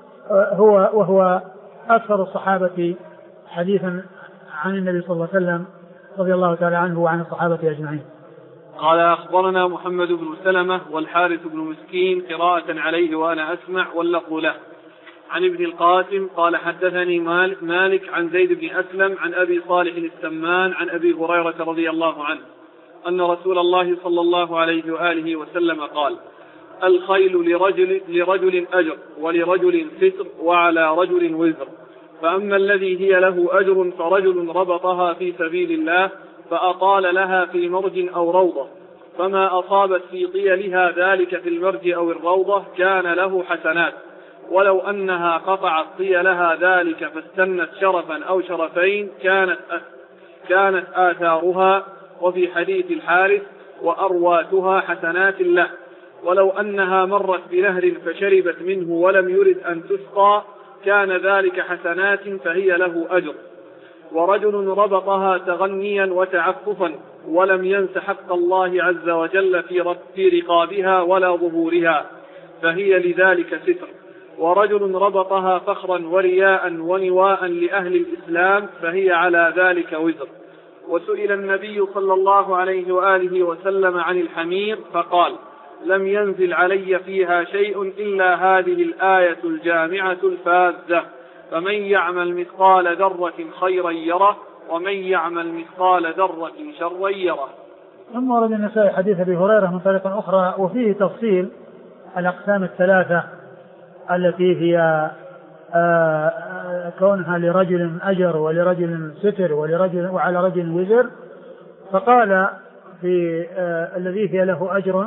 وهو أكثر الصحابة حديثا عن النبي صلى الله عليه وسلم رضي الله تعالى عنه وعن الصحابة أجمعين. قال: أخبرنا محمد بن سلمة والحارث بن مسكين قراءة عليه وأنا أسمع واللفظ له. عن ابن القاسم قال: حدثني مالك عن زيد بن أسلم عن أبي صالح السمان عن أبي هريرة رضي الله عنه أن رسول الله صلى الله عليه وآله وسلم قال: الخيل لرجل أجر ولرجل ستر وعلى رجل وزر، فأما الذي هي له أجر فرجل ربطها في سبيل الله فأطال لها في مرج أو روضة، فما أصابت في طيلها ذلك في المرج أو الروضة كان له حسنات، ولو أنها قطعت طيلها ذلك فاستنت شرفا أو شرفين كانت آثارها. وفي حديث الحارث: وأرواتها حسنات له، ولو أنها مرت بنهر فشربت منه ولم يرد أن تسقى كان ذلك حسنات فهي له أجر. ورجل ربطها تغنيا وتعففا ولم ينس حق الله عز وجل في رقابها ولا ظهورها فهي لذلك ستر. ورجل ربطها فخرا ورياء ونواء لأهل الإسلام فهي على ذلك وزر. وسئل النبي صلى الله عليه وآله وسلم عن الحمير فقال: لم ينزل علي فيها شيء إلا هذه الآية الجامعة الفاذة: فمن يعمل مثقال ذرة خيرا يره ومن يعمل مثقال ذرة شرا يره. ثم ورد النسائي حديث أبي هريرة من طريق أخرى وفيه تفصيل الأقسام الثلاثة التي هي كونها لرجل أجر ولرجل ستر وعلى رجل وزر. فقال في الذي هي له أجر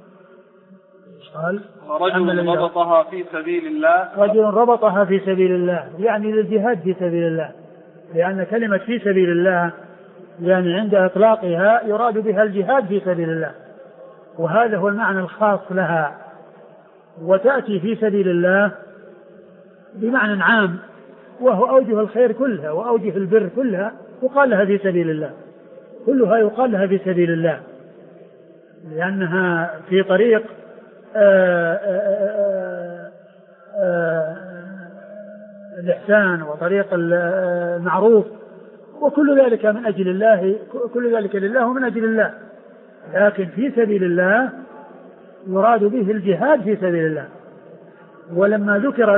رجل ربطها في سبيل الله، رجل ربطها في سبيل الله يعني للجهاد في سبيل الله، لأن كلمة في سبيل الله يعني عند إطلاقها يراد بها الجهاد في سبيل الله، وهذا هو المعنى الخاص لها. وتأتي في سبيل الله بمعنى عام وهو أوجه الخير كلها وأوجه البر كلها يقال لها في سبيل الله، كلها يقال لها في سبيل الله، لأنها في طريق الإحسان وطريق المعروف، وكل ذلك من أجل الله، كل ذلك لله ومن أجل الله. لكن في سبيل الله يراد به الجهاد في سبيل الله. ولما ذكرت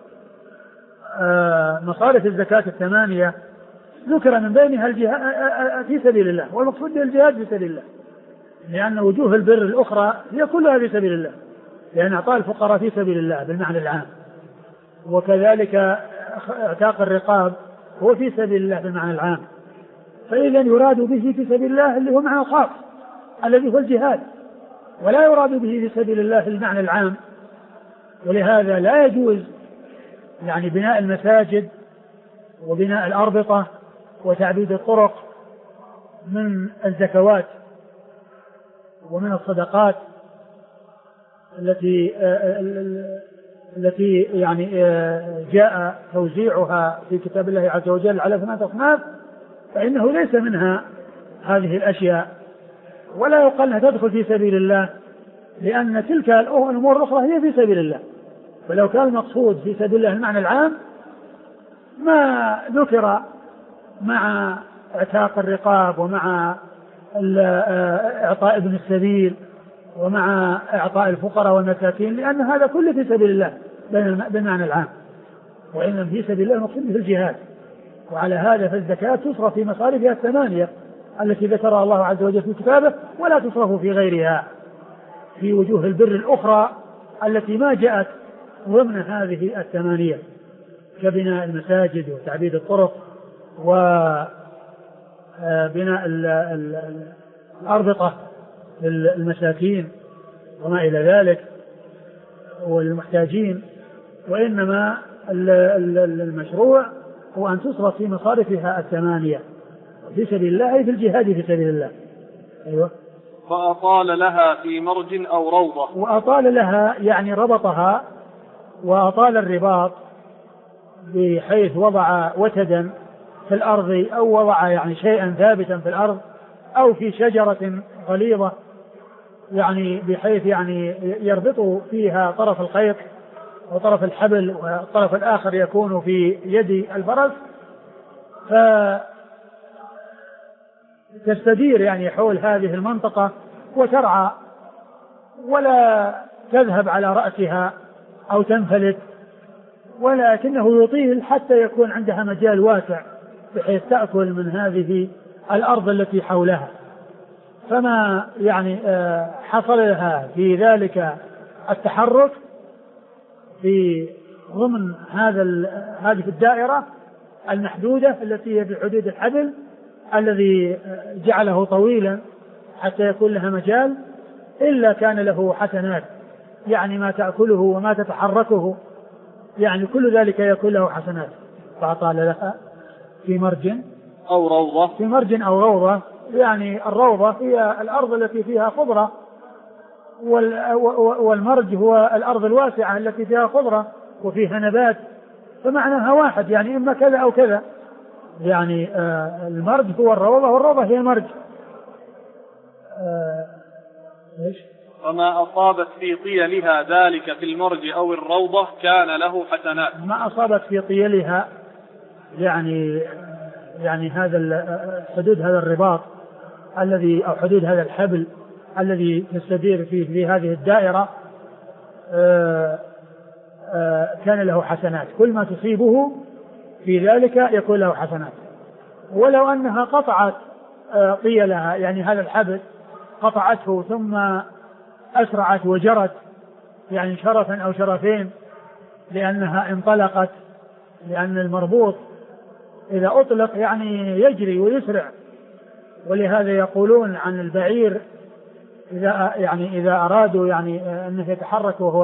مصارف الزكاة 8 ذكر من بينها الجهاد في سبيل الله، والمقصود الجهاد في سبيل الله، لأن وجوه البر الأخرى هي كلها في سبيل الله، لأن أعطاء الفقراء في سبيل الله بالمعنى العام، وكذلك اعتاق الرقاب هو في سبيل الله بالمعنى العام. فإذا يراد به في سبيل الله اللي هو معنى خاص الذي هو الجهاد، ولا يراد به في سبيل الله المعنى العام. ولهذا لا يجوز يعني بناء المساجد وبناء الأربطة وتعبيد الطرق من الزكوات ومن الصدقات التي يعني جاء توزيعها في كتاب الله عز وجل على 8 أصناف، فإنه ليس منها هذه الأشياء، ولا يقال لها تدخل في سبيل الله، لأن تلك الأمور الأخرى هي في سبيل الله. ولو كان المقصود في سبيل الله المعنى العام ما ذكر مع اعتاق الرقاب ومع إعطاء ابن السبيل ومع إعطاء الفقراء والمساكين، لأن هذا كله في سبيل الله بالمعنى العام. وإن في سبيل الله المقصود في الجهاد. وعلى هذا فالزكاة تصرف في مصارفها الثمانية التي ذكرها الله عز وجل في كتابه، ولا تصرف في غيرها في وجوه البر الأخرى التي ما جاءت ضمن هذه الثمانية، كبناء المساجد وتعبيد الطرق وبناء الأربطة للمساكين وما إلى ذلك والمحتاجين. وإنما المشروع هو أن تصرف في مصارفها الثمانية في سبيل الله، أي في الجهاد في سبيل الله. أيوة. فأطال لها في مرج أو روضة. وأطال لها يعني ربطها، وأطال الرباط بحيث وضع وتدا في الأرض أو وضع يعني شيئا ثابتا في الأرض أو في شجرة غليظة، يعني بحيث يعني يربط فيها طرف الخيط وطرف الحبل والطرف الآخر يكون في يد الفرس، فتستدير يعني حول هذه المنطقة وترعى ولا تذهب على رأسها أو تنفلت، ولكنه يطيل حتى يكون عندها مجال واسع بحيث تأكل من هذه الأرض التي حولها. فما يعني حصل لها في ذلك التحرك في ضمن هذه الدائرة المحدودة التي هي بحدود الحبل الذي جعله طويلا حتى يكون لها مجال، إلا كان له حسنات، يعني ما تأكله وما تتحركه، يعني كل ذلك يكون له حسنات. فأطال لها في مرج أو روضة. في مرج أو روضة، يعني الروضة هي الأرض التي فيها خضرة، والمرج هو الأرض الواسعة التي فيها خضرة وفيها نبات، فمعناها واحد، يعني إما كذا أو كذا. يعني المرج هو الروضة والروضة هي المرج. وما أصابت في طيلها ذلك في المرج أو الروضة كان له حسنات. ما أصابت في طيلها يعني هذا حدود هذا الرباط الذي أو حدود هذا الحبل الذي تستدير فيه في هذه الدائرة كان له حسنات، كل ما تصيبه في ذلك يكون له حسنات. ولو أنها قطعت طيلها، يعني هذا الحبل قطعته ثم أسرعت وجرت يعني شرفا أو شرفين لأنها انطلقت، لأن المربوط إذا أطلق يعني يجري ويسرع. ولهذا يقولون عن البعير إذا أرادوا يعني أنه يتحرك وهو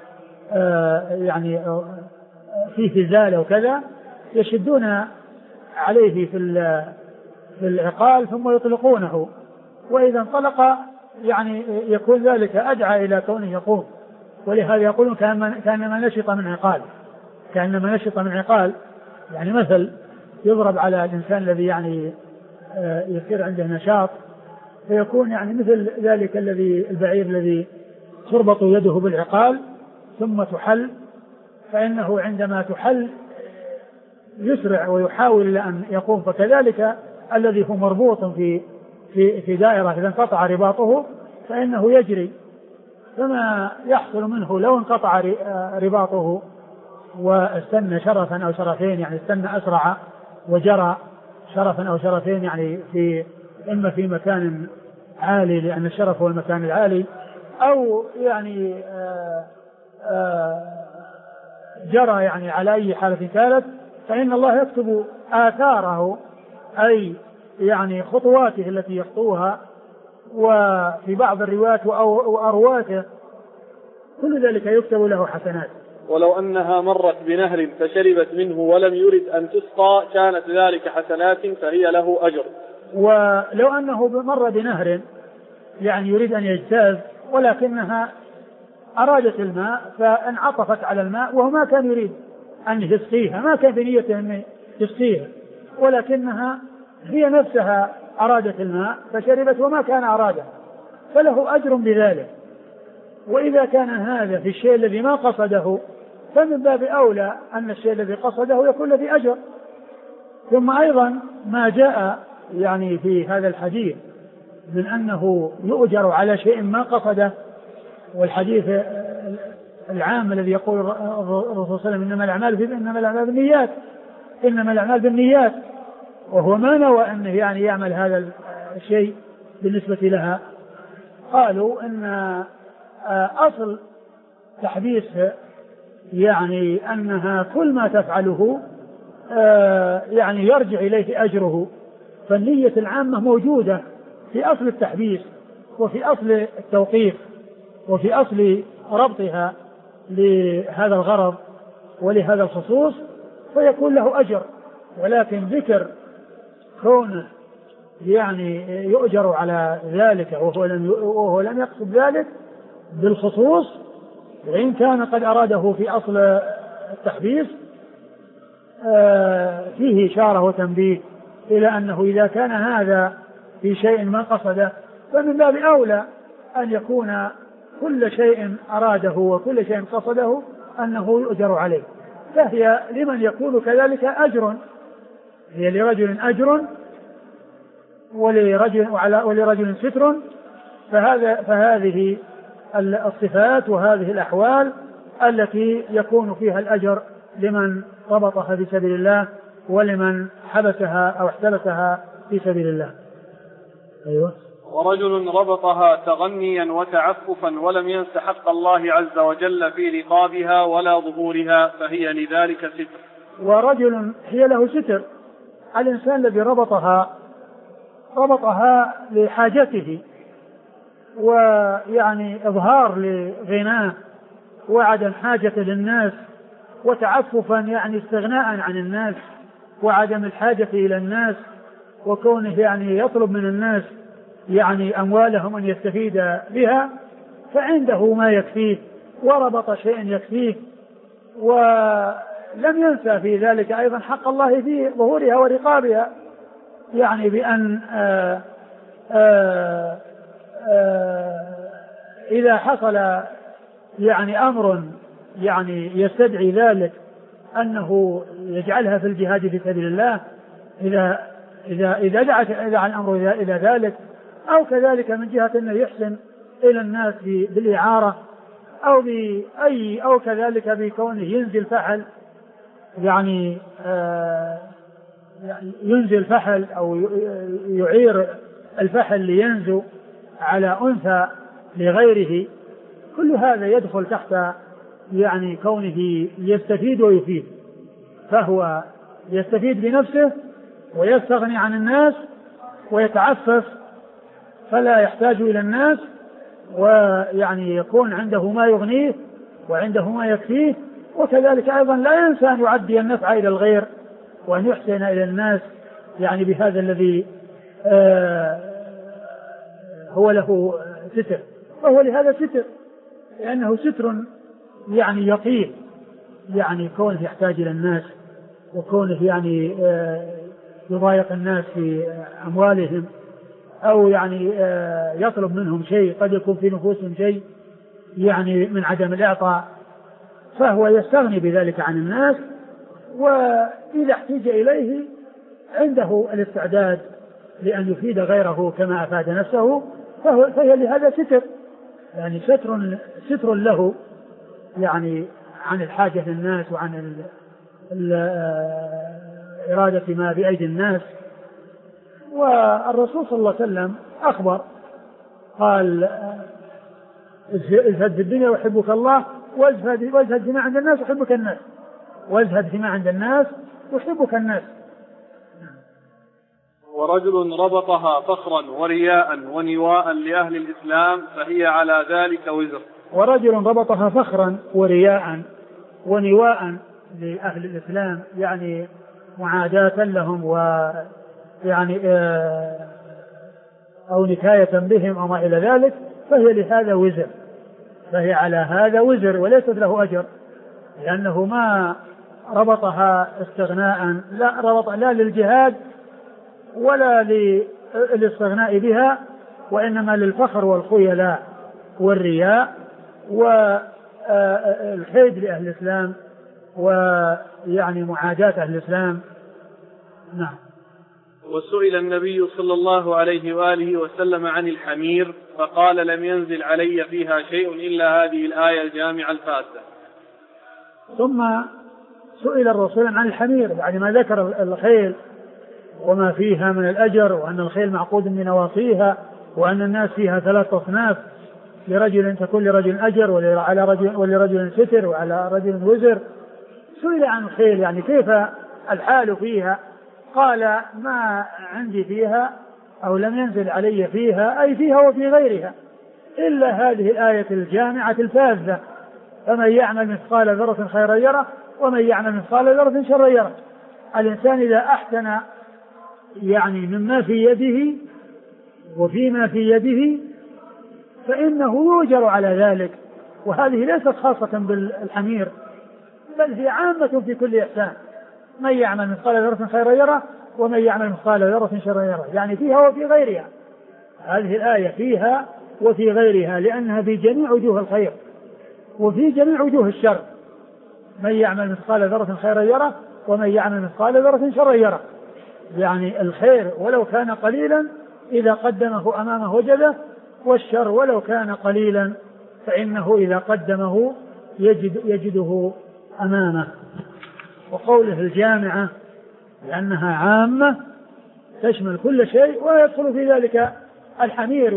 يعني فيه زالة وكذا، يشدون عليه في العقال ثم يطلقونه، وإذا انطلق يعني يكون ذلك أدعى إلى كونه يقوم. ولهذا يقولون كأنما نشط من عقال، كأنما نشط من عقال، يعني مثل يضرب على الإنسان الذي يعني يصير عنده نشاط، فيكون يعني مثل ذلك البعير الذي تربط يده بالعقال ثم تحل، فإنه عندما تحل يسرع ويحاول أن يقوم. فكذلك الذي هو مربوط في دائرة إذا انقطع رباطه فإنه يجري، فما يحصل منه لو انقطع رباطه واستنى شرفا أو شرفين، يعني استنى أسرع وجرى شرفا أو شرفين، يعني إما في مكان عالي لأن الشرف هو المكان العالي، أو يعني جرى يعني على أي حالة كانت، فإن الله يكتب آثاره أي يعني خطواته التي يخطوها، وفي بعض الروايات وأرواته، كل ذلك يكتب له حسنات. ولو أنها مرت بنهر فشربت منه ولم يرد أن تسقى كانت ذلك حسنات فهي له أجر. ولو أنه مر بنهر يعني يريد أن يجتاز ولكنها أرادت الماء فانعطفت على الماء وهو ما كان يريد أن يسقيها، ما كان في نيته أن يسقيها، ولكنها هي نفسها أرادت الماء فشربت وما كان أراده، فله أجر بذلك. وإذا كان هذا في الشيء الذي ما قصده فمن باب أولى أن الشيء الذي قصده يكون له أجر. ثم أيضا ما جاء يعني في هذا الحديث من أنه يؤجر على شيء ما قصده، والحديث العام الذي يقول الرسول صلى الله عليه وسلم إنما الأعمال بالنيات، وهو ما نوى أنه يعني يعمل هذا الشيء بالنسبة لها. قالوا أن أصل تحديث يعني أنها كل ما تفعله يعني يرجع إليه أجره، فالنية العامة موجودة في أصل التحديث وفي أصل التوقيف وفي أصل ربطها لهذا الغرض ولهذا الخصوص، فيكون له أجر. ولكن ذكر كونه يعني يؤجر على ذلك وهو لم يقصد ذلك بالخصوص، وإن كان قد أراده في أصل التحديث، فيه إشارة وتنبيه إلى أنه إذا كان هذا في شيء ما قصده فمن باب أولى أن يكون كل شيء أراده وكل شيء قصده أنه يؤجر عليه. فهي لمن يكون كذلك أجر، هي لرجل أجر ولرجل ستر. فهذه الصفات وهذه الأحوال التي يكون فيها الأجر لمن ربطها في سبيل الله ولمن حبسها أو احتبسها في سبيل الله. أيوة. ورجل ربطها تغنيا وتعففا ولم ينس حق الله عز وجل في رقابها ولا ظهورها فهي لذلك ستر. ورجل هي له ستر، الإنسان الذي ربطها لحاجته ويعني إظهار لغناه وعدم حاجة للناس، وتعففا يعني استغناء عن الناس وعدم الحاجة إلى الناس، وكونه يعني يطلب من الناس يعني أموالهم أن يستفيد بها، فعنده ما يكفيه وربط شيء يكفيه، ولم ينسى في ذلك أيضا حق الله في ظهورها ورقابها، يعني بأن إذا حصل يعني أمر يعني يستدعي ذلك أنه يجعلها في الجهاد في سبيل الله، إذا دعا الأمر إلى ذلك، أو كذلك من جهة أنه يحسن إلى الناس بالإعارة أو كذلك بكونه ينزل فحل، يعني ينزل فحل أو يعير الفحل لينزو على أنثى لغيره، كل هذا يدخل تحت يعني كونه يستفيد ويفيد، فهو يستفيد بنفسه ويستغني عن الناس ويتعفف فلا يحتاج إلى الناس، ويعني يكون عنده ما يغنيه وعنده ما يكفيه، وكذلك أيضا لا ينسى أن يعدي النفع إلى الغير وأن يحسن إلى الناس يعني بهذا الذي هو له ستر، فهو لهذا ستر لأنه ستر يعني يقين، يعني كونه يحتاج إلى الناس وكونه يعني يضايق الناس في أموالهم أو يعني يطلب منهم شيء قد يكون في نفوسهم شيء يعني من عدم الإعطاء، فهو يستغني بذلك عن الناس، وإذا احتاج إليه عنده الاستعداد لأن يفيد غيره كما أفاد نفسه، فهي لهذا ستر، يعني ستر له يعني عن الحاجة للناس وعن إرادة ما بأيدي الناس. والرسول صلى الله عليه وسلم أخبر قال ازهد في الدنيا ويحبك الله، وازهد فيما عند الناس ويحبك الناس، وازهد فيما عند الناس ويحبك الناس. ورجل ربطها فخرا ورياء ونواء لأهل الإسلام فهي على ذلك وزر. ورجل ربطها فخرا ورياء ونواء لأهل الإسلام، يعني معاداة لهم ويعني أو نكاية بهم أو ما إلى ذلك، فهي لهذا وزر، فهي على هذا وزر وليست له أجر، لأنه ما ربطها استغناء، لا ربط لا للجهاد ولا للاستغناء بها، وإنما للفخر والخيلاء والرياء والخيد لأهل الإسلام ويعني معاداة أهل الإسلام. نعم. وسئل النبي صلى الله عليه وآله وسلم عن الحمير فقال لم ينزل علي فيها شيء إلا هذه الآية الجامعة الفاسدة. ثم سئل الرسول عن الحمير بعد ما ذكر الخيل وما فيها من الأجر، وأن الخيل معقود من نواصيها، وأن الناس فيها 3 أصناف، لرجل تكون لرجل أجر، ولرجل ستر، وعلى رجل وزر. سئل عن الخيل يعني كيف الحال فيها، قال ما عندي فيها أو لم ينزل علي فيها أي فيها وفي غيرها إلا هذه الآية الجامعة الفاذة: فمن يعمل مثقال ذرة خيرا يره ومن يعمل مثقال ذرة شرا يره. الإنسان إذا أحسن يعني مما في يده وفيما في يده فإنه يؤجر على ذلك. وهذه ليست خاصة بالحمير بل هي عامة في كل إحسان: من يعمل مثقال ذرة خيرا يره ومن يعمل مثقال ذرة شرا يره، يعني فيها وفي غيرها. هذه الآية فيها وفي غيرها لأنها في جميع وجوه الخير وفي جميع وجوه الشر. من يعمل مثقال ذرة خيرا يره ومن يعمل مثقال ذرة شرا يره، يعني الخير ولو كان قليلا إذا قدمه أمامه وجده، والشر ولو كان قليلا فإنه إذا قدمه يجده أمامه. وقوله الجامعة لأنها عامة تشمل كل شيء، ويدخل في ذلك الحمير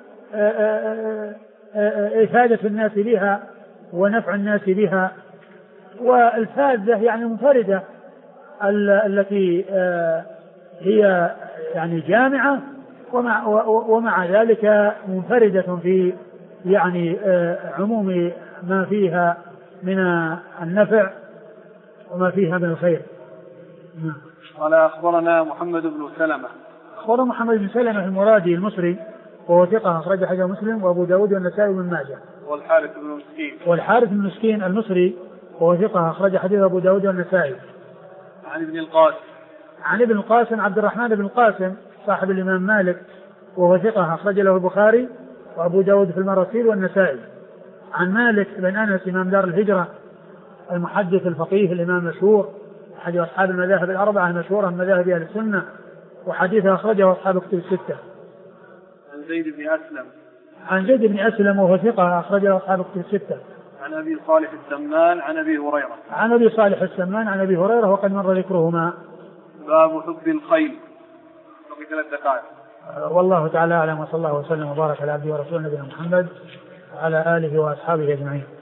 وإفادة الناس بها ونفع الناس بها. والفاذة يعني منفردة التي هي يعني جامعة ومع ذلك منفردة في يعني عموم ما فيها من النفع وما فيها من الخير. قال أخبرنا محمد بن سلمة. أخبرنا محمد بن سلمة المرادي المصري وهو ثقة أخرج حديث مسلم وأبو داود والنسائي وابن ماجه. والحارث بن مسكين. والحارث بن مسكين المصري وهو ثقة أخرج حديث أبو داود والنسائي. عن ابن القاسم. عن ابن القاسم عبد الرحمن بن القاسم صاحب الإمام مالك وهو ثقة أخرج له البخاري وأبو داود في المراسيل والنسائي. عن مالك بن أنس إمام دار الهجرة المحدث الفقيه الإمام المشهور أحد أصحاب المذاهب الأربعة المشهورة من مذاهب أهل السنة، وحديثه أخرجه أصحاب الكتب الستة. عن زيد بن أسلم. عن زيد بن أسلم وهو ثقة أخرجه أصحاب الكتب الستة. عن أبي صالح السمان عن أبي هريرة. عن أبي صالح السمان عن أبي هريرة وقد مر ذكرهما. باب حب الخيل. في 3 دقائق. والله تعالى أعلم، وصلى الله وسلم وبارك على عبده ورسوله نبينا محمد وعلى آله وأصحابه أجمعين.